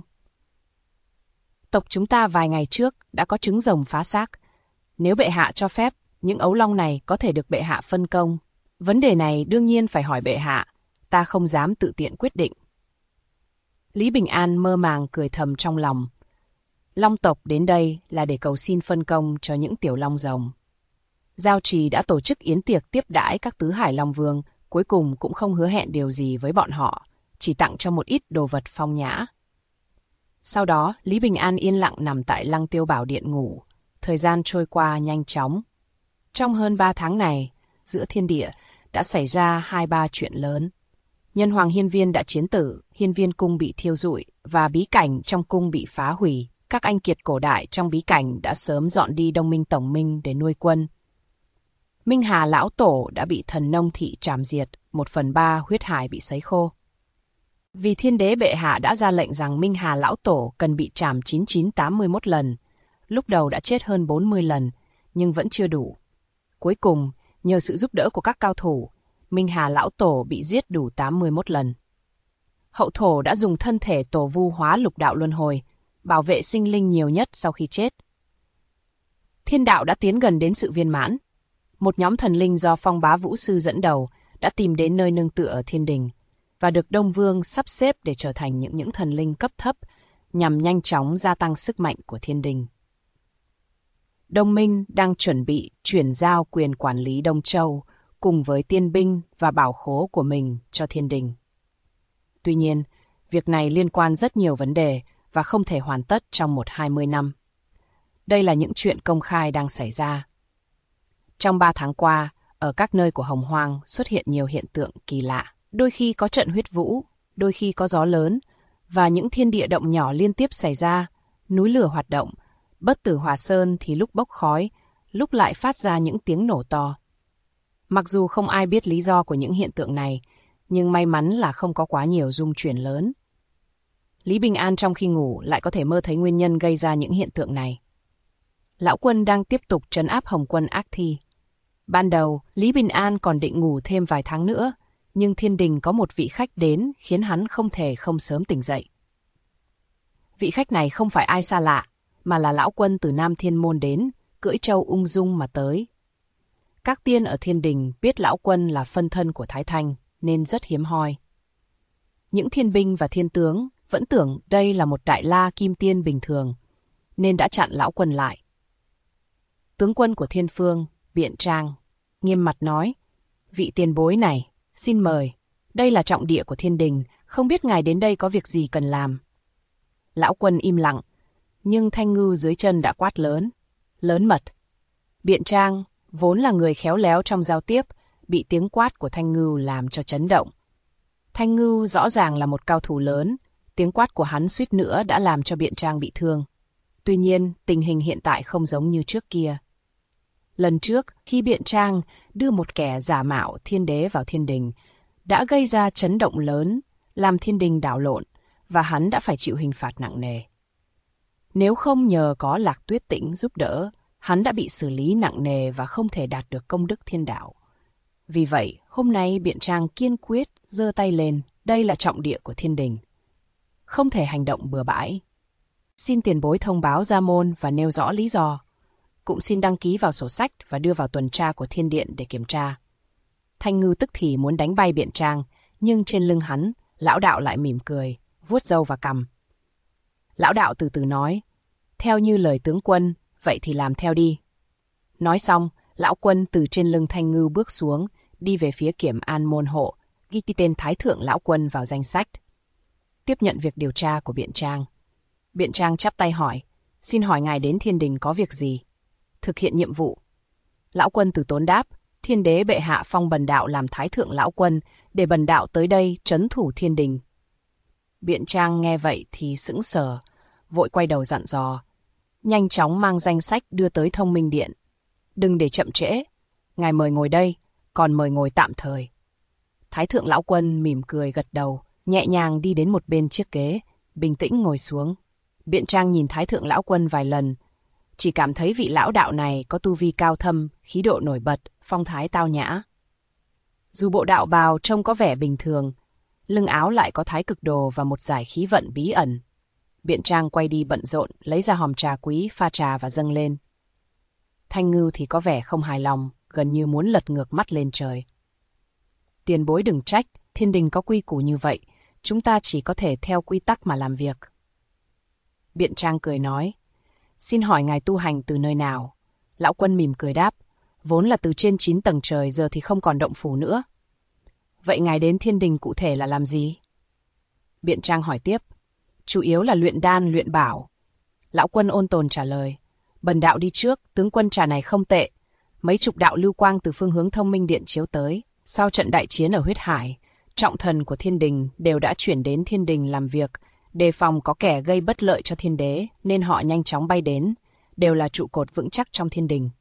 Tộc chúng ta vài ngày trước đã có trứng rồng phá xác. Nếu bệ hạ cho phép, những ấu long này có thể được bệ hạ phân công. Vấn đề này đương nhiên phải hỏi bệ hạ, ta không dám tự tiện quyết định. Lý Bình An mơ màng cười thầm trong lòng. Long tộc đến đây là để cầu xin phân công cho những tiểu long rồng. Giao trì đã tổ chức yến tiệc tiếp đãi các tứ hải long vương, cuối cùng cũng không hứa hẹn điều gì với bọn họ, chỉ tặng cho một ít đồ vật phong nhã. Sau đó, Lý Bình An yên lặng nằm tại Lăng Tiêu Bảo Điện ngủ. Thời gian trôi qua nhanh chóng. Trong hơn 3 tháng này, giữa thiên địa đã xảy ra 2-3 chuyện lớn. Nhân hoàng hiên viên đã chiến tử, hiên viên cung bị thiêu rụi và bí cảnh trong cung bị phá hủy. Các anh kiệt cổ đại trong bí cảnh đã sớm dọn đi Đông Minh Tổng Minh để nuôi quân. Minh Hà Lão Tổ đã bị thần nông thị trảm diệt, 1/3 huyết hải bị sấy khô. Vì thiên đế bệ hạ đã ra lệnh rằng Minh Hà Lão Tổ cần bị trảm 9981 lần, lúc đầu đã chết hơn 40 lần, nhưng vẫn chưa đủ. Cuối cùng, nhờ sự giúp đỡ của các cao thủ, Minh Hà Lão Tổ bị giết đủ 81 lần. Hậu thổ đã dùng thân thể tổ vu hóa lục đạo luân hồi, bảo vệ sinh linh nhiều nhất sau khi chết. Thiên đạo đã tiến gần đến sự viên mãn. Một nhóm thần linh do Phong Bá Vũ Sư dẫn đầu đã tìm đến nơi nương tựa ở thiên đình và được Đông Vương sắp xếp để trở thành những thần linh cấp thấp nhằm nhanh chóng gia tăng sức mạnh của thiên đình. Đông Minh đang chuẩn bị chuyển giao quyền quản lý Đông Châu cùng với tiên binh và bảo khố của mình cho thiên đình. Tuy nhiên, việc này liên quan rất nhiều vấn đề và không thể hoàn tất trong 1-20 năm. Đây là những chuyện công khai đang xảy ra. Trong 3 tháng qua, ở các nơi của Hồng Hoang xuất hiện nhiều hiện tượng kỳ lạ. Đôi khi có trận huyết vũ, đôi khi có gió lớn, và những thiên địa động nhỏ liên tiếp xảy ra, núi lửa hoạt động, Bất Tử Hỏa Sơn thì lúc bốc khói, lúc lại phát ra những tiếng nổ to. Mặc dù không ai biết lý do của những hiện tượng này, nhưng may mắn là không có quá nhiều rung chuyển lớn. Lý Bình An trong khi ngủ lại có thể mơ thấy nguyên nhân gây ra những hiện tượng này. Lão Quân đang tiếp tục trấn áp Hồng Quân Ác Thi. Ban đầu, Lý Bình An còn định ngủ thêm vài tháng nữa, nhưng thiên đình có một vị khách đến khiến hắn không thể không sớm tỉnh dậy. Vị khách này không phải ai xa lạ, mà là Lão Quân từ Nam Thiên Môn đến, cưỡi trâu ung dung mà tới. Các tiên ở thiên đình biết Lão Quân là phân thân của Thái Thanh, nên rất hiếm hoi. Những thiên binh và thiên tướng vẫn tưởng đây là một đại la kim tiên bình thường, nên đã chặn Lão Quân lại. Tướng quân của Thiên Phương, Biện Trang, nghiêm mặt nói, vị tiền bối này, xin mời, đây là trọng địa của thiên đình, không biết ngài đến đây có việc gì cần làm. Lão Quân im lặng, nhưng Thanh Ngưu dưới chân đã quát lớn mật. Biện Trang, vốn là người khéo léo trong giao tiếp, bị tiếng quát của Thanh Ngưu làm cho chấn động. Thanh Ngưu rõ ràng là một cao thủ lớn, tiếng quát của hắn suýt nữa đã làm cho Biện Trang bị thương. Tuy nhiên, tình hình hiện tại không giống như trước kia. Lần trước, khi Biện Trang đưa một kẻ giả mạo thiên đế vào thiên đình, đã gây ra chấn động lớn, làm thiên đình đảo lộn, và hắn đã phải chịu hình phạt nặng nề. Nếu không nhờ có Lạc Tuyết Tĩnh giúp đỡ, hắn đã bị xử lý nặng nề và không thể đạt được công đức thiên đạo. Vì vậy, hôm nay Biện Trang kiên quyết giơ tay lên, đây là trọng địa của thiên đình. Không thể hành động bừa bãi. Xin tiền bối thông báo ra môn và nêu rõ lý do. Cũng xin đăng ký vào sổ sách và đưa vào tuần tra của thiên điện để kiểm tra. Thanh Ngưu tức thì muốn đánh bay Biện Trang, nhưng trên lưng hắn, lão đạo lại mỉm cười, vuốt râu và cằm. Lão đạo từ từ nói, theo như lời tướng quân, vậy thì làm theo đi. Nói xong, lão quân từ trên lưng Thanh Ngưu bước xuống, đi về phía kiểm an môn hộ, ghi tên Thái Thượng Lão Quân vào danh sách. Tiếp nhận việc điều tra của Biện Trang. Biện Trang chắp tay hỏi, xin hỏi ngài đến thiên đình có việc gì? Thực hiện nhiệm vụ. Lão Quân từ tốn đáp, thiên đế bệ hạ phong bần đạo làm Thái Thượng Lão Quân, để bần đạo tới đây trấn thủ thiên đình. Biện Trang nghe vậy thì sững sờ, vội quay đầu dặn dò, nhanh chóng mang danh sách đưa tới Thông Minh Điện. Đừng để chậm trễ, ngài mời ngồi đây, còn mời ngồi tạm thời. Thái Thượng Lão Quân mỉm cười gật đầu, nhẹ nhàng đi đến một bên chiếc ghế, bình tĩnh ngồi xuống. Biện Trang nhìn Thái Thượng Lão Quân vài lần, chỉ cảm thấy vị lão đạo này có tu vi cao thâm, khí độ nổi bật, phong thái tao nhã. Dù bộ đạo bào trông có vẻ bình thường, lưng áo lại có thái cực đồ và một dải khí vận bí ẩn. Biện Trang quay đi bận rộn, lấy ra hòm trà quý, pha trà và dâng lên. Thanh Ngưu thì có vẻ không hài lòng, gần như muốn lật ngược mắt lên trời. Tiền bối đừng trách, thiên đình có quy củ như vậy, chúng ta chỉ có thể theo quy tắc mà làm việc. Biện Trang cười nói, xin hỏi ngài tu hành từ nơi nào? Lão Quân mỉm cười đáp, vốn là từ trên 9 tầng trời, giờ thì không còn động phủ nữa. Vậy ngài đến thiên đình cụ thể là làm gì? Biện Trang hỏi tiếp, chủ yếu là luyện đan, luyện bảo. Lão Quân ôn tồn trả lời, bần đạo đi trước, tướng quân trà này không tệ. Mấy chục đạo lưu quang từ phương hướng Thông Minh Điện chiếu tới. Sau trận đại chiến ở huyết hải, trọng thần của thiên đình đều đã chuyển đến thiên đình làm việc, đề phòng có kẻ gây bất lợi cho thiên đế, nên họ nhanh chóng bay đến, đều là trụ cột vững chắc trong thiên đình.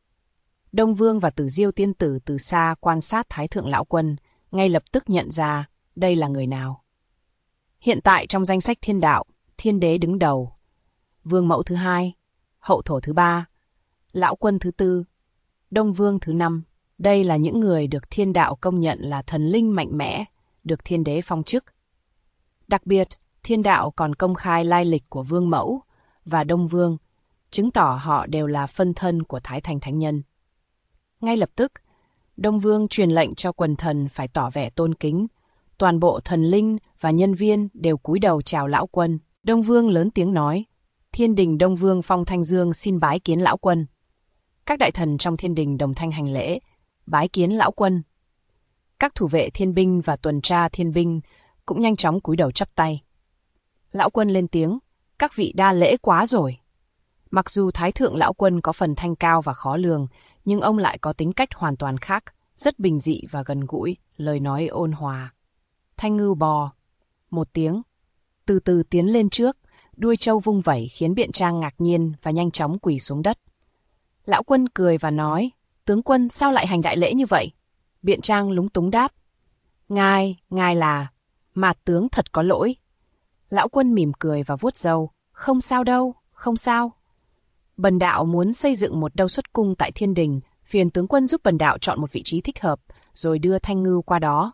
Đông Vương và Tử Diêu tiên tử từ xa quan sát Thái thượng lão quân, ngay lập tức nhận ra đây là người nào. Hiện tại trong danh sách thiên đạo, thiên đế đứng đầu, Vương Mẫu thứ hai, Hậu Thổ thứ ba, Lão Quân thứ tư, Đông Vương thứ năm. Đây là những người được thiên đạo công nhận là thần linh mạnh mẽ, được thiên đế phong chức. Đặc biệt, thiên đạo còn công khai lai lịch của Vương Mẫu và Đông Vương, chứng tỏ họ đều là phân thân của Thái Thành Thánh Nhân. Ngay lập tức, Đông Vương truyền lệnh cho quần thần phải tỏ vẻ tôn kính. Toàn bộ thần linh và nhân viên đều cúi đầu chào Lão Quân. Đông Vương lớn tiếng nói, thiên đình Đông Vương Phong Thanh Dương xin bái kiến Lão Quân. Các đại thần trong thiên đình đồng thanh hành lễ, bái kiến Lão Quân. Các thủ vệ thiên binh và tuần tra thiên binh cũng nhanh chóng cúi đầu chắp tay. Lão Quân lên tiếng, các vị đa lễ quá rồi. Mặc dù Thái thượng Lão Quân có phần thanh cao và khó lường, nhưng ông lại có tính cách hoàn toàn khác, rất bình dị và gần gũi, lời nói ôn hòa. Thanh ngưu bò. Một tiếng. Từ từ tiến lên trước, đuôi trâu vung vẩy khiến Biện Trang ngạc nhiên và nhanh chóng quỳ xuống đất. Lão Quân cười và nói, tướng quân sao lại hành đại lễ như vậy? Biện Trang lúng túng đáp, ngài là... Mạt tướng thật có lỗi. Lão Quân mỉm cười và vuốt râu, không sao đâu, không sao. Bần đạo muốn xây dựng một đâu xuất cung tại thiên đình, phiền tướng quân giúp bần đạo chọn một vị trí thích hợp, rồi đưa Thanh Ngưu qua đó.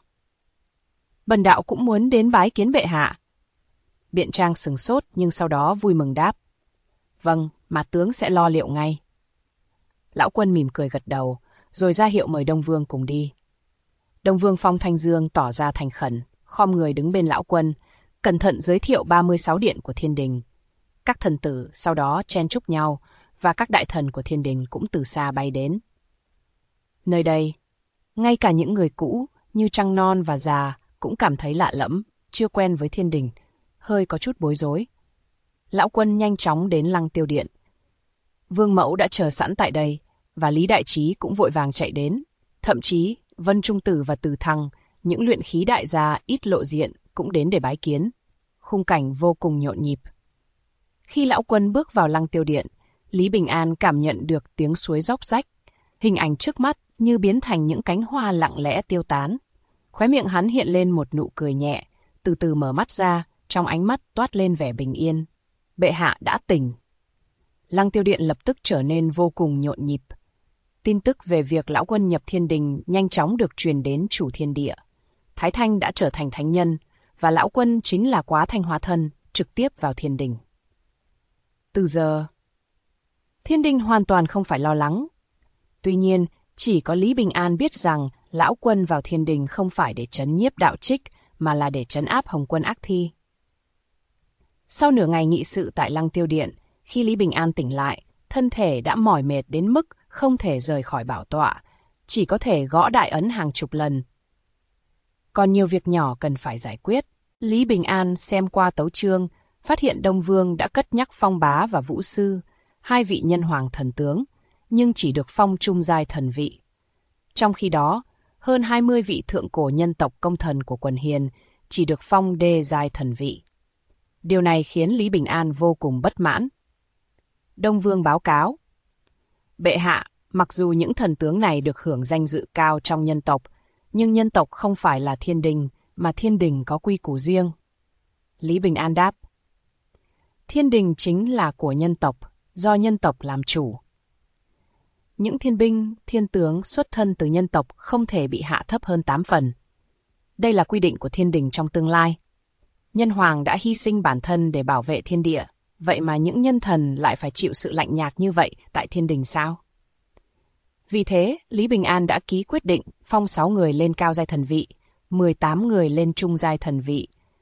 Bần đạo cũng muốn đến bái kiến bệ hạ. Biện Trang sửng sốt nhưng sau đó vui mừng đáp, vâng, Mạt tướng sẽ lo liệu ngay. Lão Quân mỉm cười gật đầu, rồi ra hiệu mời Đông Vương cùng đi. Đông Vương Phong Thanh Dương tỏ ra thành khẩn, khom người đứng bên Lão Quân, cẩn thận giới thiệu 36 điện của thiên đình. Các thần tử sau đó chen chúc nhau, và các đại thần của thiên đình cũng từ xa bay đến. Nơi đây, ngay cả những người cũ như Trăng Non và già cũng cảm thấy lạ lẫm, chưa quen với thiên đình, hơi có chút bối rối. Lão Quân nhanh chóng đến Lăng Tiêu Điện. Vương Mẫu đã chờ sẵn tại đây, và Lý Đại Trí cũng vội vàng chạy đến. Thậm chí, Vân Trung Tử và Từ Thăng, những luyện khí đại gia ít lộ diện, cũng đến để bái kiến. Khung cảnh vô cùng nhộn nhịp. Khi Lão Quân bước vào Lăng Tiêu Điện, Lý Bình An cảm nhận được tiếng suối róc rách. Hình ảnh trước mắt như biến thành những cánh hoa lặng lẽ tiêu tán. Khóe miệng hắn hiện lên một nụ cười nhẹ, từ từ mở mắt ra, trong ánh mắt toát lên vẻ bình yên. Bệ hạ đã tỉnh. Lăng Tiêu Điện lập tức trở nên vô cùng nhộn nhịp. Tin tức về việc Lão Quân nhập thiên đình nhanh chóng được truyền đến chủ thiên địa. Thái Thanh đã trở thành thánh nhân, và Lão Quân chính là Quá Thanh hóa thân, trực tiếp vào thiên đình. Từ giờ, thiên đình hoàn toàn không phải lo lắng. Tuy nhiên, chỉ có Lý Bình An biết rằng Lão Quân vào thiên đình không phải để trấn nhiếp đạo trích, mà là để trấn áp Hồng Quân ác thi. Sau nửa ngày nghị sự tại Lăng Tiêu Điện, khi Lý Bình An tỉnh lại, thân thể đã mỏi mệt đến mức không thể rời khỏi bảo tọa, chỉ có thể gõ đại ấn hàng chục lần. Còn nhiều việc nhỏ cần phải giải quyết. Lý Bình An xem qua tấu chương, phát hiện Đông Vương đã cất nhắc Phong Bá và Vũ Sư, hai vị nhân hoàng thần tướng, nhưng chỉ được phong trung giai thần vị. Trong khi đó, hơn 20 vị thượng cổ nhân tộc công thần của quần hiền chỉ được phong đê giai thần vị. Điều này khiến Lý Bình An vô cùng bất mãn. Đông Vương báo cáo, bệ hạ, mặc dù những thần tướng này được hưởng danh dự cao trong nhân tộc, nhưng nhân tộc không phải là thiên đình, mà thiên đình có quy củ riêng. Lý Bình An đáp, thiên đình chính là của nhân tộc, do nhân tộc làm chủ. Những thiên binh, thiên tướng xuất thân từ nhân tộc không thể bị hạ thấp hơn 8 phần. Đây là quy định của thiên đình trong tương lai. Nhân hoàng đã hy sinh bản thân để bảo vệ thiên địa, vậy mà những nhân thần lại phải chịu sự lạnh nhạt như vậy tại thiên đình sao? Vì thế, Lý Bình An đã ký quyết định phong 6 người lên cao giai thần vị, 18 người lên trung giai thần vị,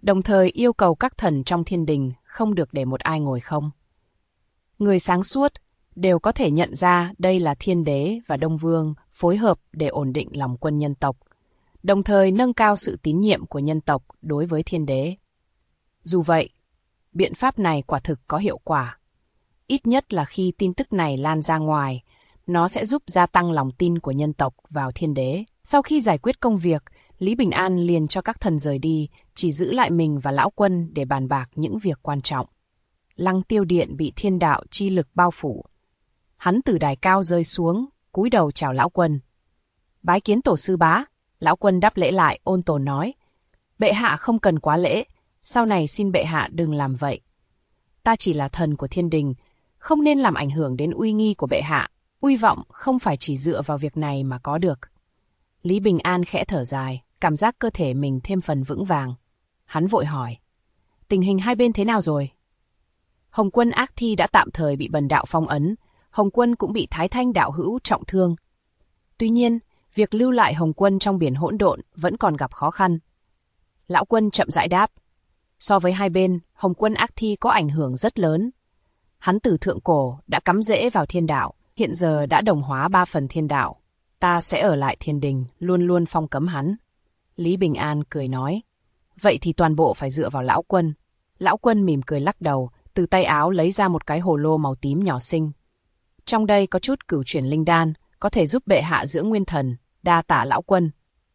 đồng thời yêu cầu các thần trong thiên đình không được để một ai ngồi không. Người sáng suốt đều có thể nhận ra đây là thiên đế và đông vương phối hợp để ổn định lòng quân nhân tộc, đồng thời nâng cao sự tín nhiệm của nhân tộc đối với thiên đế. Dù vậy, biện pháp này quả thực có hiệu quả. Ít nhất là khi tin tức này lan ra ngoài, nó sẽ giúp gia tăng lòng tin của nhân tộc vào thiên đế. Sau khi giải quyết công việc, Lý Bình An liền cho các thần rời đi, chỉ giữ lại mình và Lão Quân để bàn bạc những việc quan trọng. Lăng Tiêu Điện bị thiên đạo chi lực bao phủ. Hắn từ đài cao rơi xuống, cúi đầu chào Lão Quân. Bái kiến tổ sư bá. Lão Quân đáp lễ lại, ôn tồn nói: Bệ hạ không cần quá lễ, sau này xin bệ hạ đừng làm vậy. Ta chỉ là thần của thiên đình, không nên làm ảnh hưởng đến uy nghi của bệ hạ. Uy vọng không phải chỉ dựa vào việc này mà có được. Lý Bình An khẽ thở dài, cảm giác cơ thể mình thêm phần vững vàng. Hắn vội hỏi: tình hình hai bên thế nào rồi? Hồng Quân Ác Thi đã tạm thời bị Bần đạo phong ấn, Hồng Quân cũng bị Thái Thanh đạo hữu trọng thương. Tuy nhiên, việc lưu lại Hồng Quân trong biển hỗn độn vẫn còn gặp khó khăn. Lão Quân chậm rãi đáp: so với hai bên, Hồng Quân Ác Thi có ảnh hưởng rất lớn. Hắn từ thượng cổ đã cắm rễ vào thiên đạo, hiện giờ đã đồng hóa 3 phần thiên đạo. Ta sẽ ở lại thiên đình, luôn luôn phong cấm hắn. Lý Bình An cười nói: vậy thì toàn bộ phải dựa vào Lão Quân. Lão Quân mỉm cười lắc đầu, từ tay áo lấy ra một cái hồ lô màu tím nhỏ xinh. Trong đây có chút cửu chuyển linh đan, có thể giúp bệ hạ dưỡng nguyên thần, đa tạ Lão Quân.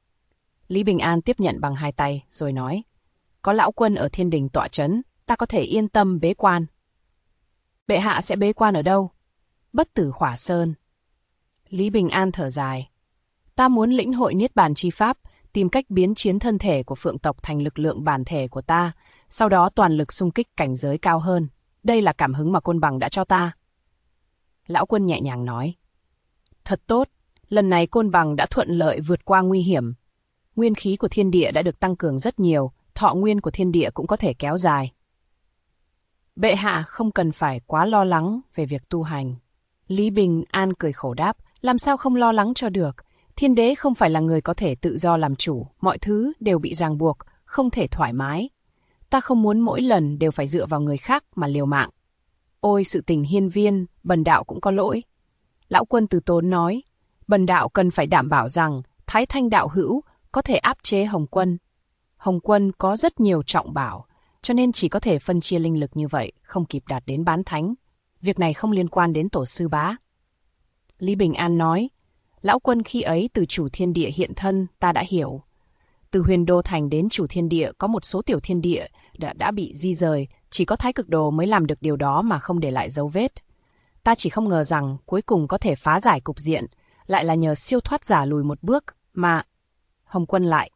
Lý Bình An tiếp nhận bằng 2 tay, rồi nói: có Lão Quân ở thiên đình tọa trấn, ta có thể yên tâm bế quan. Bệ hạ sẽ bế quan ở đâu? Bất Tử Hỏa Sơn. Lý Bình An thở dài: ta muốn lĩnh hội niết bàn chi pháp, tìm cách biến chiến thân thể của phượng tộc thành lực lượng bản thể của ta, sau đó toàn lực xung kích cảnh giới cao hơn. Đây là cảm hứng mà Côn Bằng đã cho ta. Lão Quân nhẹ nhàng nói: thật tốt, lần này Côn Bằng đã thuận lợi vượt qua nguy hiểm. Nguyên khí của thiên địa đã được tăng cường rất nhiều, thọ nguyên của thiên địa cũng có thể kéo dài. Bệ hạ không cần phải quá lo lắng về việc tu hành. Lý Bình An cười khổ đáp: làm sao không lo lắng cho được. Thiên đế không phải là người có thể tự do làm chủ, mọi thứ đều bị ràng buộc, không thể thoải mái. Ta không muốn mỗi lần đều phải dựa vào người khác mà liều mạng. Ôi sự tình hiên viên, Bần đạo cũng có lỗi. Lão Quân từ tốn nói: Bần đạo cần phải đảm bảo rằng Thái Thanh đạo hữu có thể áp chế Hồng Quân. Hồng Quân có rất nhiều trọng bảo, cho nên chỉ có thể phân chia linh lực như vậy, không kịp đạt đến bán thánh. Việc này không liên quan đến tổ sư bá. Lý Bình An nói: Lão Quân khi ấy từ chủ thiên địa hiện thân, ta đã hiểu. Từ Huyền Đô Thành đến chủ thiên địa có một số tiểu thiên địa đã bị di rời, chỉ có Thái Cực Đồ mới làm được điều đó mà không để lại dấu vết. Ta chỉ không ngờ rằng cuối cùng có thể phá giải cục diện, lại là nhờ siêu thoát giả lùi một bước mà... Hồng Quân lại.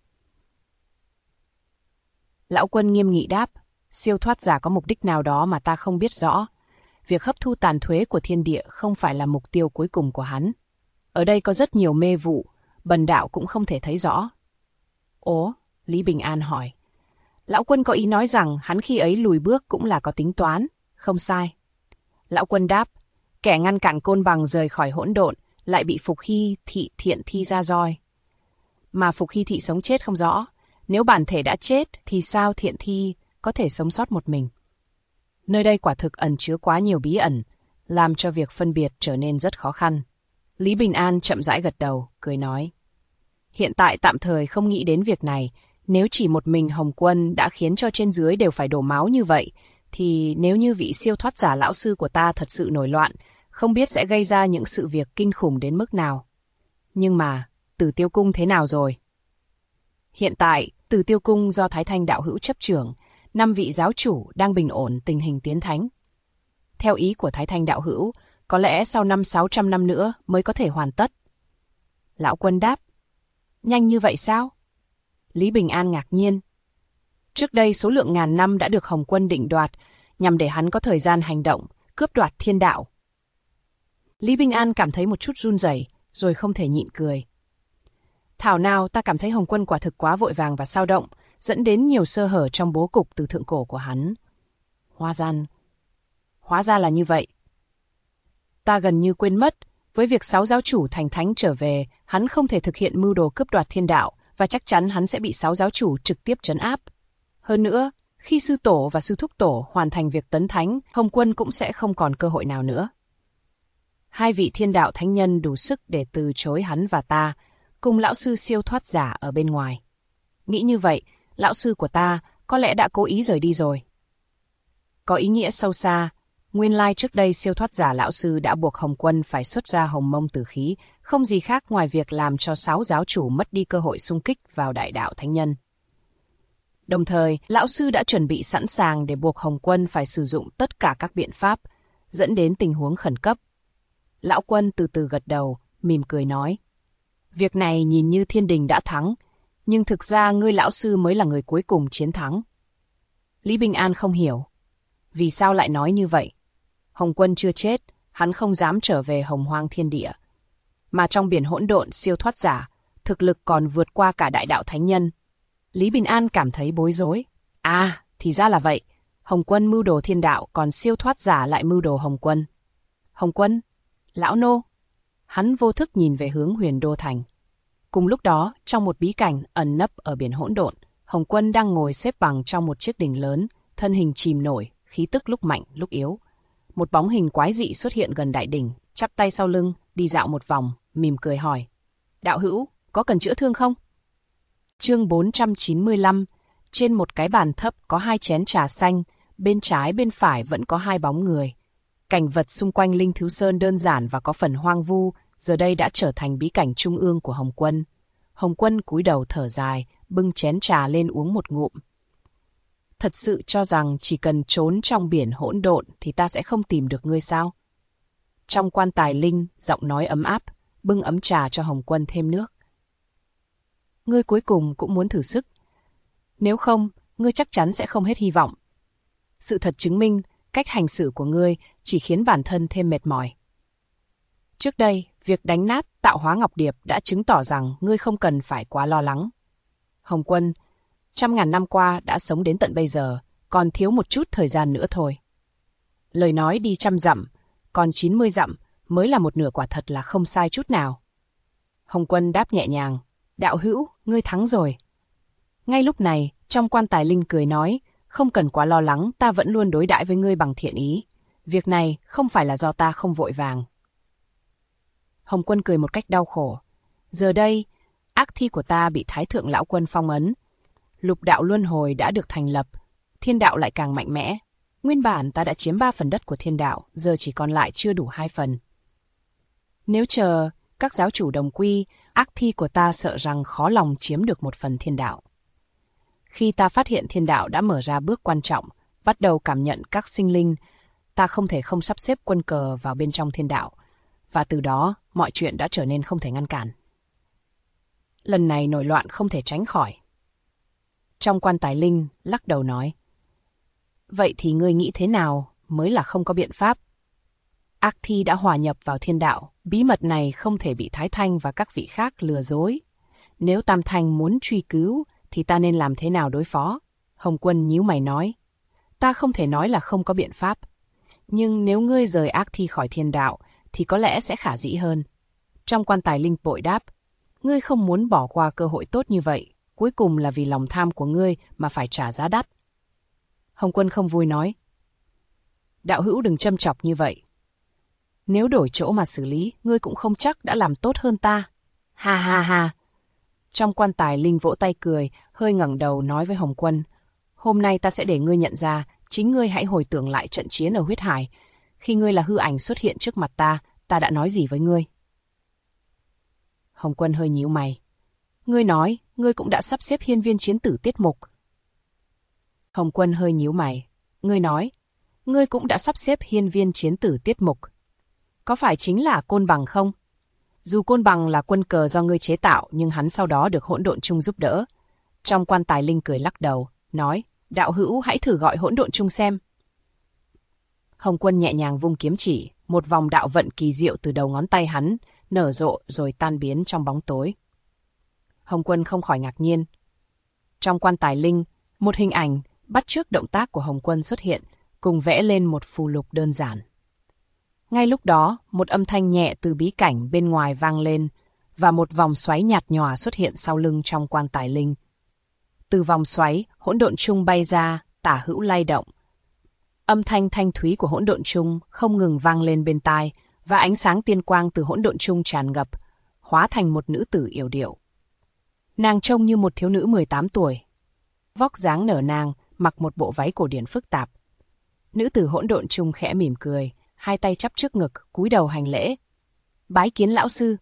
Lão Quân nghiêm nghị đáp: siêu thoát giả có mục đích nào đó mà ta không biết rõ. Việc hấp thu tàn thuế của thiên địa không phải là mục tiêu cuối cùng của hắn. Ở đây có rất nhiều mê vụ, Bần đạo cũng không thể thấy rõ. Ồ, Lý Bình An hỏi. Lão Quân có ý nói rằng hắn khi ấy lùi bước cũng là có tính toán, không sai. Lão Quân đáp: kẻ ngăn cản Côn Bằng rời khỏi hỗn độn lại bị Phục Hy Thị Thiện Thi ra roi. Mà Phục Hy Thị sống chết không rõ, nếu bản thể đã chết thì sao Thiện Thi có thể sống sót một mình? Nơi đây quả thực ẩn chứa quá nhiều bí ẩn, làm cho việc phân biệt trở nên rất khó khăn. Lý Bình An chậm rãi gật đầu, cười nói: hiện tại tạm thời không nghĩ đến việc này. Nếu chỉ một mình Hồng Quân đã khiến cho trên dưới đều phải đổ máu như vậy, thì nếu như vị siêu thoát giả lão sư của ta thật sự nổi loạn, không biết sẽ gây ra những sự việc kinh khủng đến mức nào. Nhưng mà, Tử Tiêu Cung thế nào rồi? Hiện tại, Tử Tiêu Cung do Thái Thanh đạo hữu chấp trưởng, 5 vị giáo chủ đang bình ổn tình hình tiến thánh. Theo ý của Thái Thanh đạo hữu, có lẽ sau 500-600 năm nữa mới có thể hoàn tất. Lão Quân đáp: nhanh như vậy sao? Lý Bình An ngạc nhiên. Trước đây số lượng ngàn năm đã được Hồng Quân định đoạt, nhằm để hắn có thời gian hành động, cướp đoạt thiên đạo. Lý Bình An cảm thấy một chút run rẩy, rồi không thể nhịn cười. Thảo nào ta cảm thấy Hồng Quân quả thực quá vội vàng và xao động, dẫn đến nhiều sơ hở trong bố cục từ thượng cổ của hắn. Hóa ra là như vậy. Ta gần như quên mất, với việc 6 giáo chủ thành thánh trở về, hắn không thể thực hiện mưu đồ cướp đoạt thiên đạo, và chắc chắn hắn sẽ bị 6 giáo chủ trực tiếp trấn áp. Hơn nữa, khi sư tổ và sư thúc tổ hoàn thành việc tấn thánh, Hồng Quân cũng sẽ không còn cơ hội nào nữa. Hai vị thiên đạo thánh nhân đủ sức để từ chối hắn và ta, cùng lão sư siêu thoát giả ở bên ngoài. Nghĩ như vậy, lão sư của ta có lẽ đã cố ý rời đi rồi. Có ý nghĩa sâu xa, nguyên lai trước đây siêu thoát giả lão sư đã buộc Hồng Quân phải xuất ra hồng mông tử khí, không gì khác ngoài việc làm cho 6 giáo chủ mất đi cơ hội xung kích vào đại đạo thánh nhân. Đồng thời, lão sư đã chuẩn bị sẵn sàng để buộc Hồng Quân phải sử dụng tất cả các biện pháp, dẫn đến tình huống khẩn cấp. Lão Quân từ từ gật đầu, mỉm cười nói. Việc này nhìn như thiên đình đã thắng, nhưng thực ra ngươi lão sư mới là người cuối cùng chiến thắng. Lý Bình An không hiểu. Vì sao lại nói như vậy? Hồng Quân chưa chết, hắn không dám trở về Hồng Hoang Thiên Địa. Mà trong biển hỗn độn siêu thoát giả, thực lực còn vượt qua cả đại đạo thánh nhân. Lý Bình An cảm thấy bối rối. À, thì ra là vậy. Hồng Quân mưu đồ thiên đạo, còn siêu thoát giả lại mưu đồ Hồng Quân. Hồng Quân? Lão nô? Hắn vô thức nhìn về hướng Huyền Đô Thành. Cùng lúc đó, trong một bí cảnh ẩn nấp ở biển hỗn độn, Hồng Quân đang ngồi xếp bằng trong một chiếc đình lớn, thân hình chìm nổi, khí tức lúc mạnh lúc yếu. Một bóng hình quái dị xuất hiện gần đại đỉnh, chắp tay sau lưng, đi dạo một vòng, mỉm cười hỏi. Đạo hữu, có cần chữa thương không? Chương 495, trên một cái bàn thấp có 2 chén trà xanh, bên trái bên phải vẫn có 2 bóng người. Cảnh vật xung quanh Linh Thứ Sơn đơn giản và có phần hoang vu, giờ đây đã trở thành bí cảnh trung ương của Hồng Quân. Hồng Quân cúi đầu thở dài, bưng chén trà lên uống một ngụm. Thật sự cho rằng chỉ cần trốn trong biển hỗn độn thì ta sẽ không tìm được ngươi sao? Trong quan tài Linh, giọng nói ấm áp, bưng ấm trà cho Hồng Quân thêm nước. Ngươi cuối cùng cũng muốn thử sức. Nếu không, ngươi chắc chắn sẽ không hết hy vọng. Sự thật chứng minh, cách hành xử của ngươi chỉ khiến bản thân thêm mệt mỏi. Trước đây, việc đánh nát tạo hóa Ngọc Điệp đã chứng tỏ rằng ngươi không cần phải quá lo lắng. Hồng Quân, 100.000 năm qua đã sống đến tận bây giờ, còn thiếu một chút thời gian nữa thôi. Lời nói đi 100 dặm, còn 90 dặm mới là một nửa, quả thật là không sai chút nào. Hồng Quân đáp nhẹ nhàng, đạo hữu, ngươi thắng rồi. Ngay lúc này, trong quan tài Linh cười nói, không cần quá lo lắng, ta vẫn luôn đối đãi với ngươi bằng thiện ý. Việc này không phải là do ta không vội vàng. Hồng Quân cười một cách đau khổ. Giờ đây, ác thi của ta bị Thái Thượng Lão Quân phong ấn. Lục đạo luân hồi đã được thành lập, thiên đạo lại càng mạnh mẽ. Nguyên bản ta đã chiếm 3 phần đất của thiên đạo, giờ chỉ còn lại chưa đủ 2 phần. Nếu chờ các giáo chủ đồng quy, ác thi của ta sợ rằng khó lòng chiếm được 1 phần thiên đạo. Khi ta phát hiện thiên đạo đã mở ra bước quan trọng, bắt đầu cảm nhận các sinh linh, ta không thể không sắp xếp quân cờ vào bên trong thiên đạo, và từ đó mọi chuyện đã trở nên không thể ngăn cản. Lần này nổi loạn không thể tránh khỏi. Trong quan tài Linh lắc đầu nói, vậy thì ngươi nghĩ thế nào mới là không có biện pháp? Ác thi đã hòa nhập vào thiên đạo, bí mật này không thể bị Thái Thanh và các vị khác lừa dối. Nếu Tam Thanh muốn truy cứu, thì ta nên làm thế nào đối phó? Hồng Quân nhíu mày nói, ta không thể nói là không có biện pháp. Nhưng nếu ngươi rời ác thi khỏi thiên đạo, thì có lẽ sẽ khả dĩ hơn. Trong quan tài Linh bội đáp, ngươi không muốn bỏ qua cơ hội tốt như vậy, cuối cùng là vì lòng tham của ngươi mà phải trả giá đắt. Hồng Quân không vui nói, đạo hữu đừng châm chọc như vậy. Nếu đổi chỗ mà xử lý, ngươi cũng không chắc đã làm tốt hơn ta. Ha ha ha. Trong quan tài Linh vỗ tay cười, hơi ngẩng đầu nói với Hồng Quân, hôm nay ta sẽ để ngươi nhận ra, chính ngươi hãy hồi tưởng lại trận chiến ở huyết hải. Khi ngươi là hư ảnh xuất hiện trước mặt ta đã nói gì với ngươi? Hồng Quân hơi nhíu mày. Ngươi nói, ngươi cũng đã sắp xếp hiên viên chiến tử tiết mục. Hồng Quân hơi nhíu mày. Ngươi nói, ngươi cũng đã sắp xếp hiên viên chiến tử tiết mục. Có phải chính là Côn Bằng không? Dù Côn Bằng là quân cờ do ngươi chế tạo, nhưng hắn sau đó được Hỗn Độn Chung giúp đỡ. Trong quan tài Linh cười lắc đầu, nói, đạo hữu hãy thử gọi Hỗn Độn Chung xem. Hồng Quân nhẹ nhàng vung kiếm chỉ, một vòng đạo vận kỳ diệu từ đầu ngón tay hắn, nở rộ rồi tan biến trong bóng tối. Hồng Quân không khỏi ngạc nhiên. Trong quan tài Linh, một hình ảnh bắt chước động tác của Hồng Quân xuất hiện, cùng vẽ lên một phù lục đơn giản. Ngay lúc đó, một âm thanh nhẹ từ bí cảnh bên ngoài vang lên, và một vòng xoáy nhạt nhòa xuất hiện sau lưng trong quan tài Linh. Từ vòng xoáy, hỗn độn chung bay ra, tả hữu lay động. Âm thanh thanh thúy của hỗn độn chung không ngừng vang lên bên tai, và ánh sáng tiên quang từ hỗn độn chung tràn ngập, hóa thành một nữ tử yểu điệu. Nàng trông như một thiếu nữ 18 tuổi. Vóc dáng nở nang, mặc một bộ váy cổ điển phức tạp. Nữ tử hỗn độn chung khẽ mỉm cười, hai tay chắp trước ngực, cúi đầu hành lễ. Bái kiến lão sư.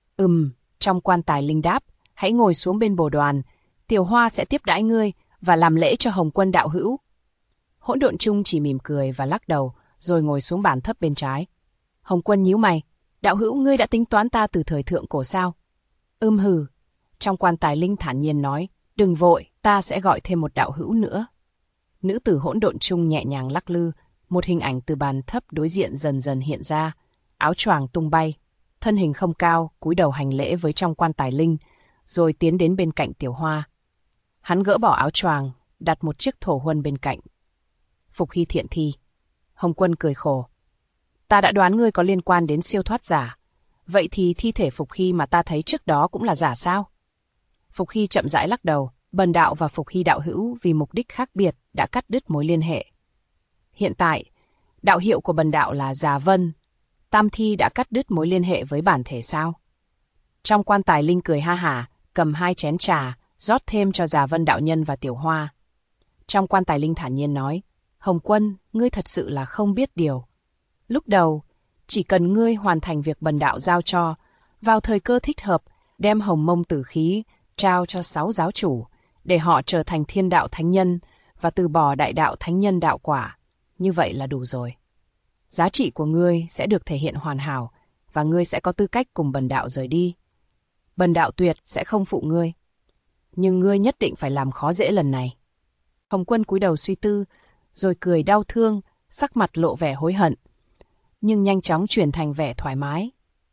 Trong quan tài linh đáp, hãy ngồi xuống bên bồ đoàn, Tiểu Hoa sẽ tiếp đãi ngươi và làm lễ cho Hồng Quân đạo hữu. Hỗn độn chung chỉ mỉm cười và lắc đầu, rồi ngồi xuống bàn thấp bên trái. Hồng Quân nhíu mày, đạo hữu ngươi đã tính toán ta từ thời thượng cổ sao? Hừ. Trong quan tài linh thản nhiên nói, đừng vội, ta sẽ gọi thêm một đạo hữu nữa. Nữ tử hỗn độn chung nhẹ nhàng lắc lư, một hình ảnh từ bàn thấp đối diện dần dần hiện ra, áo choàng tung bay, thân hình không cao, cúi đầu hành lễ với trong quan tài linh, rồi tiến đến bên cạnh Tiểu Hoa. Hắn gỡ bỏ áo choàng, đặt một chiếc thổ huân bên cạnh. Phục Hy thiện thi. Hồng Quân cười khổ. Ta đã đoán ngươi có liên quan đến siêu thoát giả. Vậy thì thi thể Phục Hy mà ta thấy trước đó cũng là giả sao? Phục Hy chậm rãi lắc đầu. Bần đạo và Phục Hy đạo hữu vì mục đích khác biệt đã cắt đứt mối liên hệ. Hiện tại, đạo hiệu của bần đạo là Già Vân. Tam thi đã cắt đứt mối liên hệ với bản thể sao? Trong quan tài linh cười ha hả, cầm 2 chén trà, rót thêm cho Già Vân đạo nhân và Tiểu Hoa. Trong quan tài linh thản nhiên nói, Hồng Quân, ngươi thật sự là không biết điều. Lúc đầu, chỉ cần ngươi hoàn thành việc bần đạo giao cho, vào thời cơ thích hợp, đem hồng mông tử khí trao cho 6 giáo chủ, để họ trở thành thiên đạo thánh nhân và từ bỏ đại đạo thánh nhân đạo quả. Như vậy là đủ rồi. Giá trị của ngươi sẽ được thể hiện hoàn hảo, và ngươi sẽ có tư cách cùng bần đạo rời đi. Bần đạo tuyệt sẽ không phụ ngươi. Nhưng ngươi nhất định phải làm khó dễ lần này. Hồng Quân cúi đầu suy tư, rồi cười đau thương, sắc mặt lộ vẻ hối hận, nhưng nhanh chóng chuyển thành vẻ thoải mái.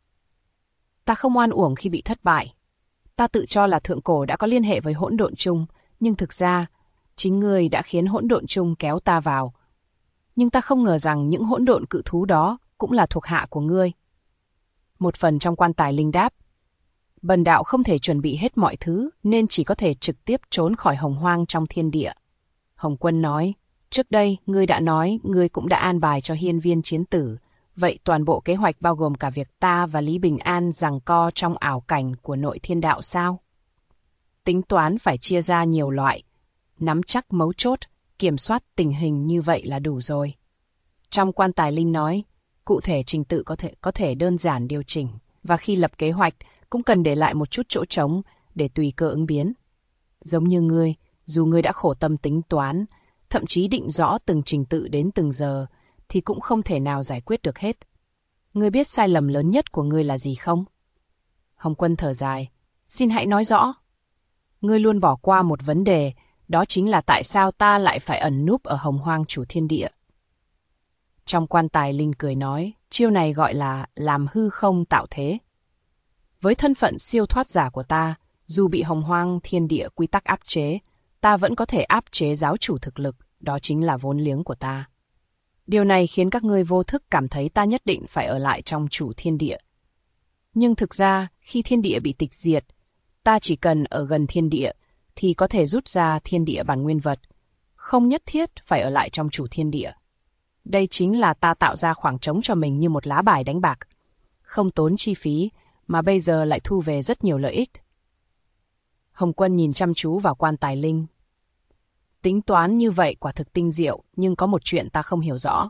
Ta không oan uổng khi bị thất bại. Ta tự cho là thượng cổ đã có liên hệ với hỗn độn chung, nhưng thực ra, chính ngươi đã khiến hỗn độn chung kéo ta vào. Nhưng ta không ngờ rằng những hỗn độn cự thú đó cũng là thuộc hạ của ngươi. Một phần trong quan tài linh đáp, bần đạo không thể chuẩn bị hết mọi thứ nên chỉ có thể trực tiếp trốn khỏi hồng hoang trong thiên địa. Hồng Quân nói, trước đây ngươi đã nói ngươi cũng đã an bài cho hiên viên chiến tử. Vậy toàn bộ kế hoạch bao gồm cả việc ta và Lý Bình An giằng co trong ảo cảnh của nội thiên đạo sao? Tính toán phải chia ra nhiều loại, nắm chắc mấu chốt, kiểm soát tình hình như vậy là đủ rồi. Trong quan tài linh nói, cụ thể trình tự có thể đơn giản điều chỉnh, và khi lập kế hoạch cũng cần để lại một chút chỗ trống để tùy cơ ứng biến. Giống như ngươi, dù ngươi đã khổ tâm tính toán, thậm chí định rõ từng trình tự đến từng giờ, thì cũng không thể nào giải quyết được hết. Ngươi biết sai lầm lớn nhất của ngươi là gì không? Hồng Quân thở dài. Xin hãy nói rõ. Ngươi luôn bỏ qua một vấn đề, đó chính là tại sao ta lại phải ẩn núp ở hồng hoang chủ thiên địa. Trong quan tài linh cười nói, chiêu này gọi là làm hư không tạo thế. Với thân phận siêu thoát giả của ta, dù bị hồng hoang thiên địa quy tắc áp chế, ta vẫn có thể áp chế giáo chủ thực lực, đó chính là vốn liếng của ta. Điều này khiến các ngươi vô thức cảm thấy ta nhất định phải ở lại trong chủ thiên địa. Nhưng thực ra, khi thiên địa bị tịch diệt, ta chỉ cần ở gần thiên địa thì có thể rút ra thiên địa bản nguyên vật, không nhất thiết phải ở lại trong chủ thiên địa. Đây chính là ta tạo ra khoảng trống cho mình như một lá bài đánh bạc, không tốn chi phí mà bây giờ lại thu về rất nhiều lợi ích. Hồng Quân nhìn chăm chú vào quan tài linh. Tính toán như vậy quả thực tinh diệu, nhưng có một chuyện ta không hiểu rõ.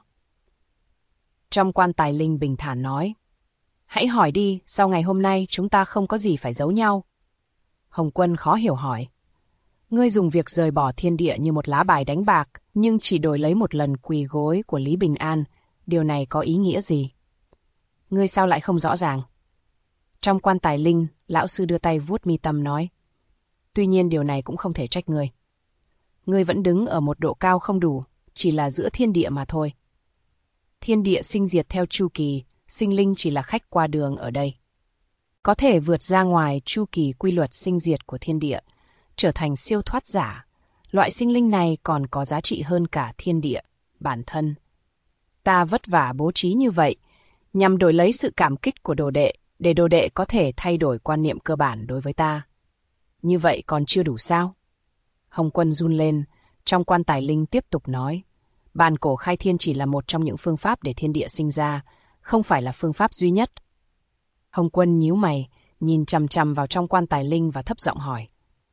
Trong quan tài linh bình thản nói, hãy hỏi đi, sau ngày hôm nay chúng ta không có gì phải giấu nhau. Hồng Quân khó hiểu hỏi, ngươi dùng việc rời bỏ thiên địa như một lá bài đánh bạc, nhưng chỉ đổi lấy một lần quỳ gối của Lý Bình An, điều này có ý nghĩa gì? Ngươi sao lại không rõ ràng? Trong quan tài linh, lão sư đưa tay vuốt mi tâm nói, tuy nhiên điều này cũng không thể trách ngươi. Ngươi vẫn đứng ở một độ cao không đủ, chỉ là giữa thiên địa mà thôi. Thiên địa sinh diệt theo chu kỳ, sinh linh chỉ là khách qua đường ở đây. Có thể vượt ra ngoài chu kỳ quy luật sinh diệt của thiên địa, trở thành siêu thoát giả. Loại sinh linh này còn có giá trị hơn cả thiên địa, bản thân. Ta vất vả bố trí như vậy, nhằm đổi lấy sự cảm kích của đồ đệ, để đồ đệ có thể thay đổi quan niệm cơ bản đối với ta. Như vậy còn chưa đủ sao? Hồng Quân run lên, trong quan tài linh tiếp tục nói. Bàn cổ khai thiên chỉ là một trong những phương pháp để thiên địa sinh ra, không phải là phương pháp duy nhất. Hồng Quân nhíu mày, nhìn chằm chằm vào trong quan tài linh và thấp giọng hỏi.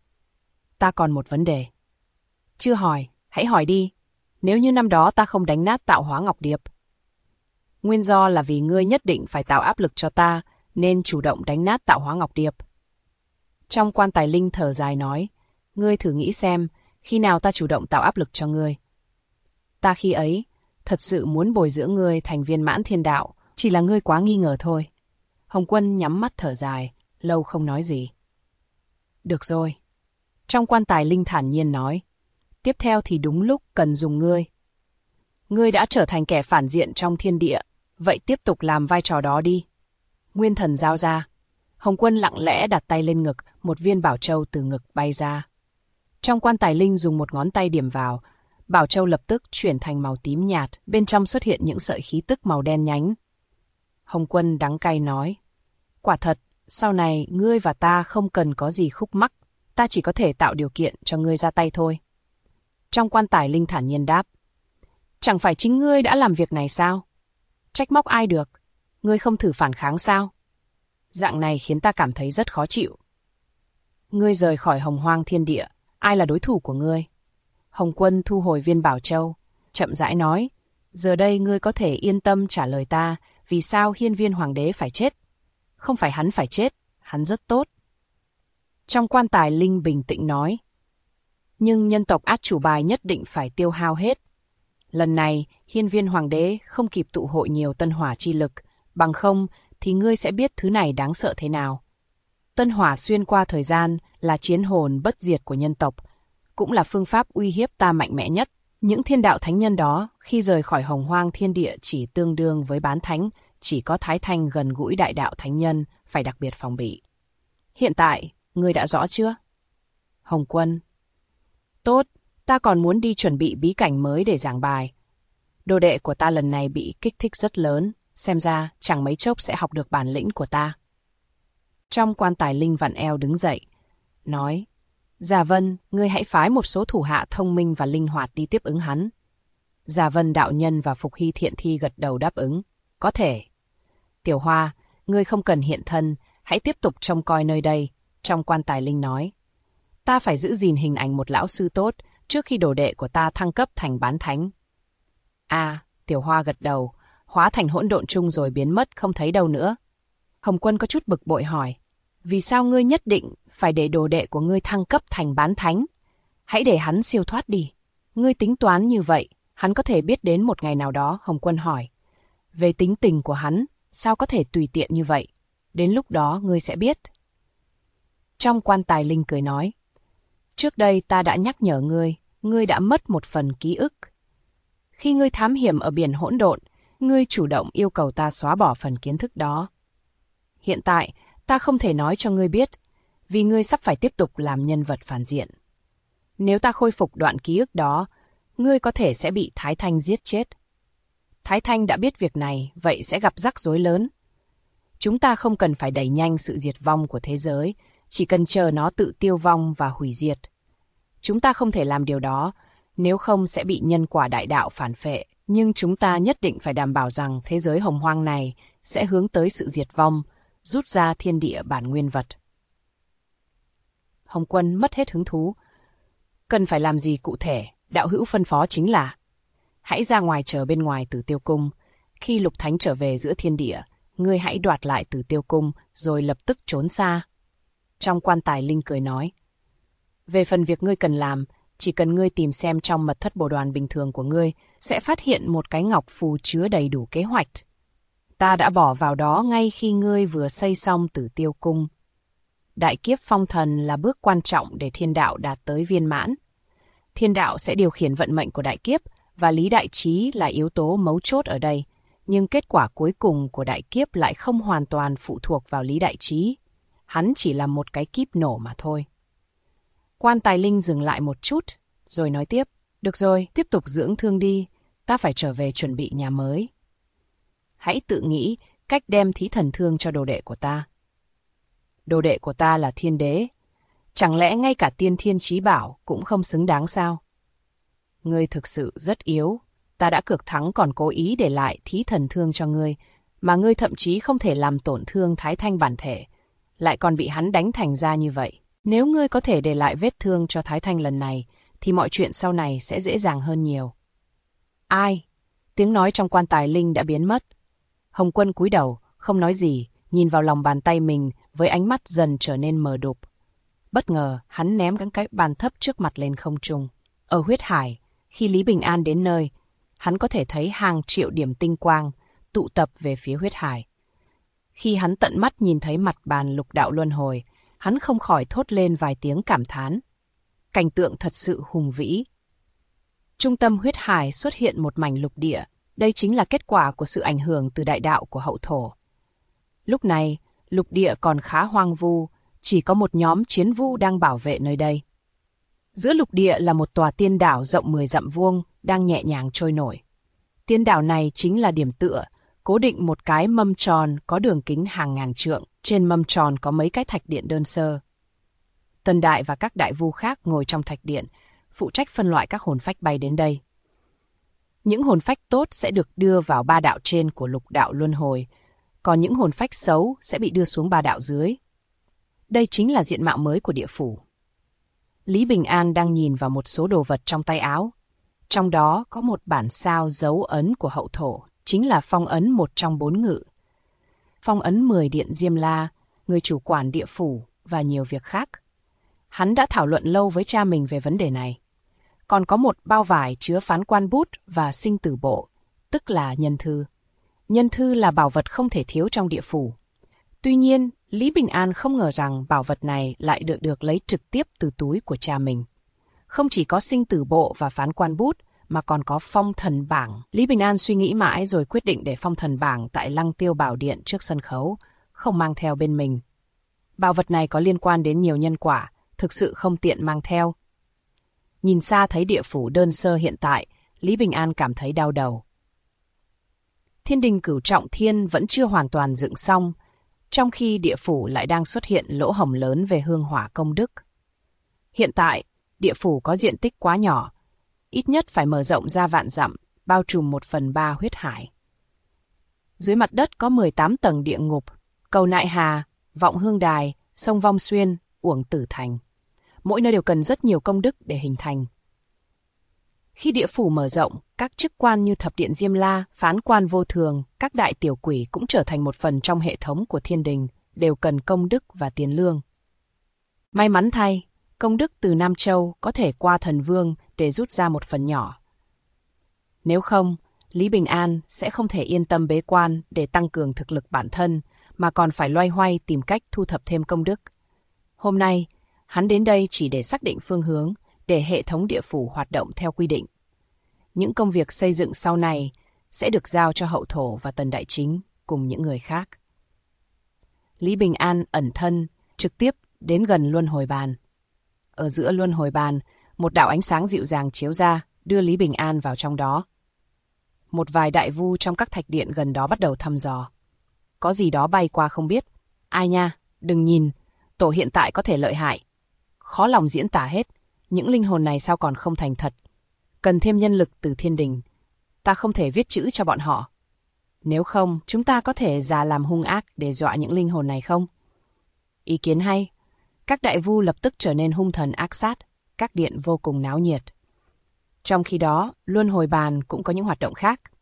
Ta còn một vấn đề. Chưa hỏi, hãy hỏi đi. Nếu như năm đó ta không đánh nát tạo hóa ngọc điệp. Nguyên do là vì ngươi nhất định phải tạo áp lực cho ta, nên chủ động đánh nát tạo hóa ngọc điệp. Trong quan tài linh thở dài nói, ngươi thử nghĩ xem, khi nào ta chủ động tạo áp lực cho ngươi. Ta khi ấy, thật sự muốn bồi dưỡng ngươi thành viên mãn thiên đạo, chỉ là ngươi quá nghi ngờ thôi. Hồng Quân nhắm mắt thở dài, lâu không nói gì. Được rồi. Trong quan tài linh thản nhiên nói, tiếp theo thì đúng lúc cần dùng ngươi. Ngươi đã trở thành kẻ phản diện trong thiên địa, vậy tiếp tục làm vai trò đó đi. Nguyên thần giao ra. Hồng Quân lặng lẽ đặt tay lên ngực, một viên bảo châu từ ngực bay ra. Trong quan tài linh dùng một ngón tay điểm vào, bảo châu lập tức chuyển thành màu tím nhạt, bên trong xuất hiện những sợi khí tức màu đen nhánh. Hồng Quân đắng cay nói, quả thật, sau này ngươi và ta không cần có gì khúc mắc, ta chỉ có thể tạo điều kiện cho ngươi ra tay thôi. Trong quan tài linh thản nhiên đáp, chẳng phải chính ngươi đã làm việc này sao? Trách móc ai được, ngươi không thử phản kháng sao? Dạng này khiến ta cảm thấy rất khó chịu. Ngươi rời khỏi hồng hoang thiên địa, ai là đối thủ của ngươi? Hồng Quân thu hồi viên bảo châu, chậm rãi nói, giờ đây ngươi có thể yên tâm trả lời ta, vì sao Hiên Viên Hoàng đế phải chết? Không phải hắn phải chết, hắn rất tốt. Trong quan tài linh bình tĩnh nói, nhưng nhân tộc át chủ bài nhất định phải tiêu hao hết. Lần này, Hiên Viên Hoàng đế không kịp tụ hội nhiều tân hỏa chi lực, bằng không thì ngươi sẽ biết thứ này đáng sợ thế nào. Tân hỏa xuyên qua thời gian là chiến hồn bất diệt của nhân tộc, cũng là phương pháp uy hiếp ta mạnh mẽ nhất. Những thiên đạo thánh nhân đó, khi rời khỏi hồng hoang thiên địa chỉ tương đương với bán thánh, chỉ có Thái Thanh gần gũi đại đạo thánh nhân, phải đặc biệt phòng bị. Hiện tại, ngươi đã rõ chưa? Hồng Quân. Tốt, ta còn muốn đi chuẩn bị bí cảnh mới để giảng bài. Đồ đệ của ta lần này bị kích thích rất lớn, xem ra chẳng mấy chốc sẽ học được bản lĩnh của ta. Trong quan tài linh vặn eo đứng dậy, nói, Giả Vân, ngươi hãy phái một số thủ hạ thông minh và linh hoạt đi tiếp ứng hắn. Giả Vân đạo nhân và Phục Hy Thiện Thi gật đầu đáp ứng, có thể. Tiểu Hoa, ngươi không cần hiện thân, hãy tiếp tục trông coi nơi đây. Trong quan tài linh nói, ta phải giữ gìn hình ảnh một lão sư tốt trước khi đồ đệ của ta thăng cấp thành bán thánh. Tiểu Hoa gật đầu, hóa thành hỗn độn chung rồi biến mất không thấy đâu nữa. Hồng Quân có chút bực bội hỏi, vì sao ngươi nhất định phải để đồ đệ của ngươi thăng cấp thành bán thánh? Hãy để hắn siêu thoát đi. Ngươi tính toán như vậy, hắn có thể biết đến một ngày nào đó. Hồng Quân hỏi, về tính tình của hắn, sao có thể tùy tiện như vậy? Đến lúc đó ngươi sẽ biết. Trong quan tài linh cười nói, trước đây ta đã nhắc nhở ngươi đã mất một phần ký ức. Khi ngươi thám hiểm ở biển hỗn độn, ngươi chủ động yêu cầu ta xóa bỏ phần kiến thức đó. Hiện tại, ta không thể nói cho ngươi biết, vì ngươi sắp phải tiếp tục làm nhân vật phản diện. Nếu ta khôi phục đoạn ký ức đó, ngươi có thể sẽ bị Thái Thanh giết chết. Thái Thanh đã biết việc này, vậy sẽ gặp rắc rối lớn. Chúng ta không cần phải đẩy nhanh sự diệt vong của thế giới, chỉ cần chờ nó tự tiêu vong và hủy diệt. Chúng ta không thể làm điều đó, nếu không sẽ bị nhân quả đại đạo phản phệ. Nhưng chúng ta nhất định phải đảm bảo rằng thế giới hồng hoang này sẽ hướng tới sự diệt vong, rút ra thiên địa bản nguyên vật. Hồng Quân mất hết hứng thú. Cần phải làm gì cụ thể, đạo hữu phân phó chính là hãy ra ngoài chờ bên ngoài Tử Tiêu Cung. Khi Lục Thánh trở về giữa thiên địa, ngươi hãy đoạt lại Tử Tiêu Cung rồi lập tức trốn xa. Trong quan tài linh cười nói, về phần việc ngươi cần làm, chỉ cần ngươi tìm xem trong mật thất bồ đoàn bình thường của ngươi sẽ phát hiện một cái ngọc phù chứa đầy đủ kế hoạch. Ta đã bỏ vào đó ngay khi ngươi vừa xây xong Tử Tiêu Cung. Đại kiếp phong thần là bước quan trọng để thiên đạo đạt tới viên mãn. Thiên đạo sẽ điều khiển vận mệnh của đại kiếp và Lý Đại Trí là yếu tố mấu chốt ở đây. Nhưng kết quả cuối cùng của đại kiếp lại không hoàn toàn phụ thuộc vào Lý Đại Trí. Hắn chỉ là một cái kíp nổ mà thôi. Quan tài linh dừng lại một chút, rồi nói tiếp. Được rồi, tiếp tục dưỡng thương đi. Ta phải trở về chuẩn bị nhà mới. Hãy tự nghĩ cách đem thí thần thương cho đồ đệ của ta. Đồ đệ của ta là thiên đế. Chẳng lẽ ngay cả tiên thiên chí bảo cũng không xứng đáng sao? Ngươi thực sự rất yếu, ta đã cược thắng còn cố ý để lại thí thần thương cho ngươi, mà ngươi thậm chí không thể làm tổn thương Thái Thanh bản thể, lại còn bị hắn đánh thành ra như vậy. Nếu ngươi có thể để lại vết thương cho Thái Thanh lần này, thì mọi chuyện sau này sẽ dễ dàng hơn nhiều. Ai? Tiếng nói trong quan tài linh đã biến mất. Hồng Quân cúi đầu, không nói gì, nhìn vào lòng bàn tay mình với ánh mắt dần trở nên mờ đục. Bất ngờ, hắn ném cái bàn thấp trước mặt lên không trung. Ở huyết hải, khi Lý Bình An đến nơi, hắn có thể thấy hàng triệu điểm tinh quang tụ tập về phía huyết hải. Khi hắn tận mắt nhìn thấy mặt bàn lục đạo luân hồi, hắn không khỏi thốt lên vài tiếng cảm thán. Cảnh tượng thật sự hùng vĩ. Trung tâm huyết hải xuất hiện một mảnh lục địa, đây chính là kết quả của sự ảnh hưởng từ đại đạo của hậu thổ. Lúc này, lục địa còn khá hoang vu, chỉ có một nhóm chiến vu đang bảo vệ nơi đây. Giữa lục địa là một tòa tiên đảo rộng 10 dặm vuông, đang nhẹ nhàng trôi nổi. Tiên đảo này chính là điểm tựa, cố định một cái mâm tròn có đường kính hàng ngàn trượng, trên mâm tròn có mấy cái thạch điện đơn sơ. Tần Đại và các đại vu khác ngồi trong thạch điện, phụ trách phân loại các hồn phách bay đến đây. Những hồn phách tốt sẽ được đưa vào 3 đạo trên của lục đạo luân hồi, còn những hồn phách xấu sẽ bị đưa xuống 3 đạo dưới. Đây chính là diện mạo mới của địa phủ. Lý Bình An đang nhìn vào một số đồ vật trong tay áo. Trong đó có một bản sao dấu ấn của hậu thổ, chính là phong ấn một trong 4 ngự. Phong ấn 10 điện Diêm La, người chủ quản địa phủ và nhiều việc khác. Hắn đã thảo luận lâu với cha mình về vấn đề này. Còn có một bao vải chứa phán quan bút và sinh tử bộ, tức là nhân thư. Nhân thư là bảo vật không thể thiếu trong địa phủ. Tuy nhiên, Lý Bình An không ngờ rằng bảo vật này lại được lấy trực tiếp từ túi của cha mình. Không chỉ có sinh tử bộ và phán quan bút, mà còn có phong thần bảng. Lý Bình An suy nghĩ mãi rồi quyết định để phong thần bảng tại Lăng Tiêu Bảo Điện trước sân khấu, không mang theo bên mình. Bảo vật này có liên quan đến nhiều nhân quả, thực sự không tiện mang theo. Nhìn xa thấy địa phủ đơn sơ hiện tại, Lý Bình An cảm thấy đau đầu. Thiên đình Cửu Trọng Thiên vẫn chưa hoàn toàn dựng xong, trong khi địa phủ lại đang xuất hiện lỗ hổng lớn về hương hỏa công đức. Hiện tại, địa phủ có diện tích quá nhỏ, ít nhất phải mở rộng ra vạn dặm, bao trùm 1/3 huyết hải. Dưới mặt đất có 18 tầng địa ngục, cầu Nại Hà, Vọng Hương Đài, sông Vong Xuyên, Uổng Tử Thành. Mỗi nơi đều cần rất nhiều công đức để hình thành. Khi địa phủ mở rộng, các chức quan như Thập Điện Diêm La, Phán Quan Vô Thường, các đại tiểu quỷ cũng trở thành một phần trong hệ thống của thiên đình, đều cần công đức và tiền lương. May mắn thay, công đức từ Nam Châu có thể qua thần vương để rút ra một phần nhỏ. Nếu không, Lý Bình An sẽ không thể yên tâm bế quan để tăng cường thực lực bản thân, mà còn phải loay hoay tìm cách thu thập thêm công đức. Hôm nay, hắn đến đây chỉ để xác định phương hướng, để hệ thống địa phủ hoạt động theo quy định. Những công việc xây dựng sau này sẽ được giao cho hậu thổ và Tần Đại Chính cùng những người khác. Lý Bình An ẩn thân, trực tiếp đến gần luân hồi bàn. Ở giữa luân hồi bàn, một đạo ánh sáng dịu dàng chiếu ra, đưa Lý Bình An vào trong đó. Một vài đại vu trong các thạch điện gần đó bắt đầu thăm dò. Có gì đó bay qua không biết. Ai nha, đừng nhìn, tổ hiện tại có thể lợi hại. Khó lòng diễn tả hết, những linh hồn này sao còn không thành thật. Cần thêm nhân lực từ thiên đình. Ta không thể viết chữ cho bọn họ. Nếu không, chúng ta có thể già làm hung ác để dọa những linh hồn này không? Ý kiến hay. Các đại vu lập tức trở nên hung thần ác sát, các điện vô cùng náo nhiệt. Trong khi đó, luân hồi bàn cũng có những hoạt động khác.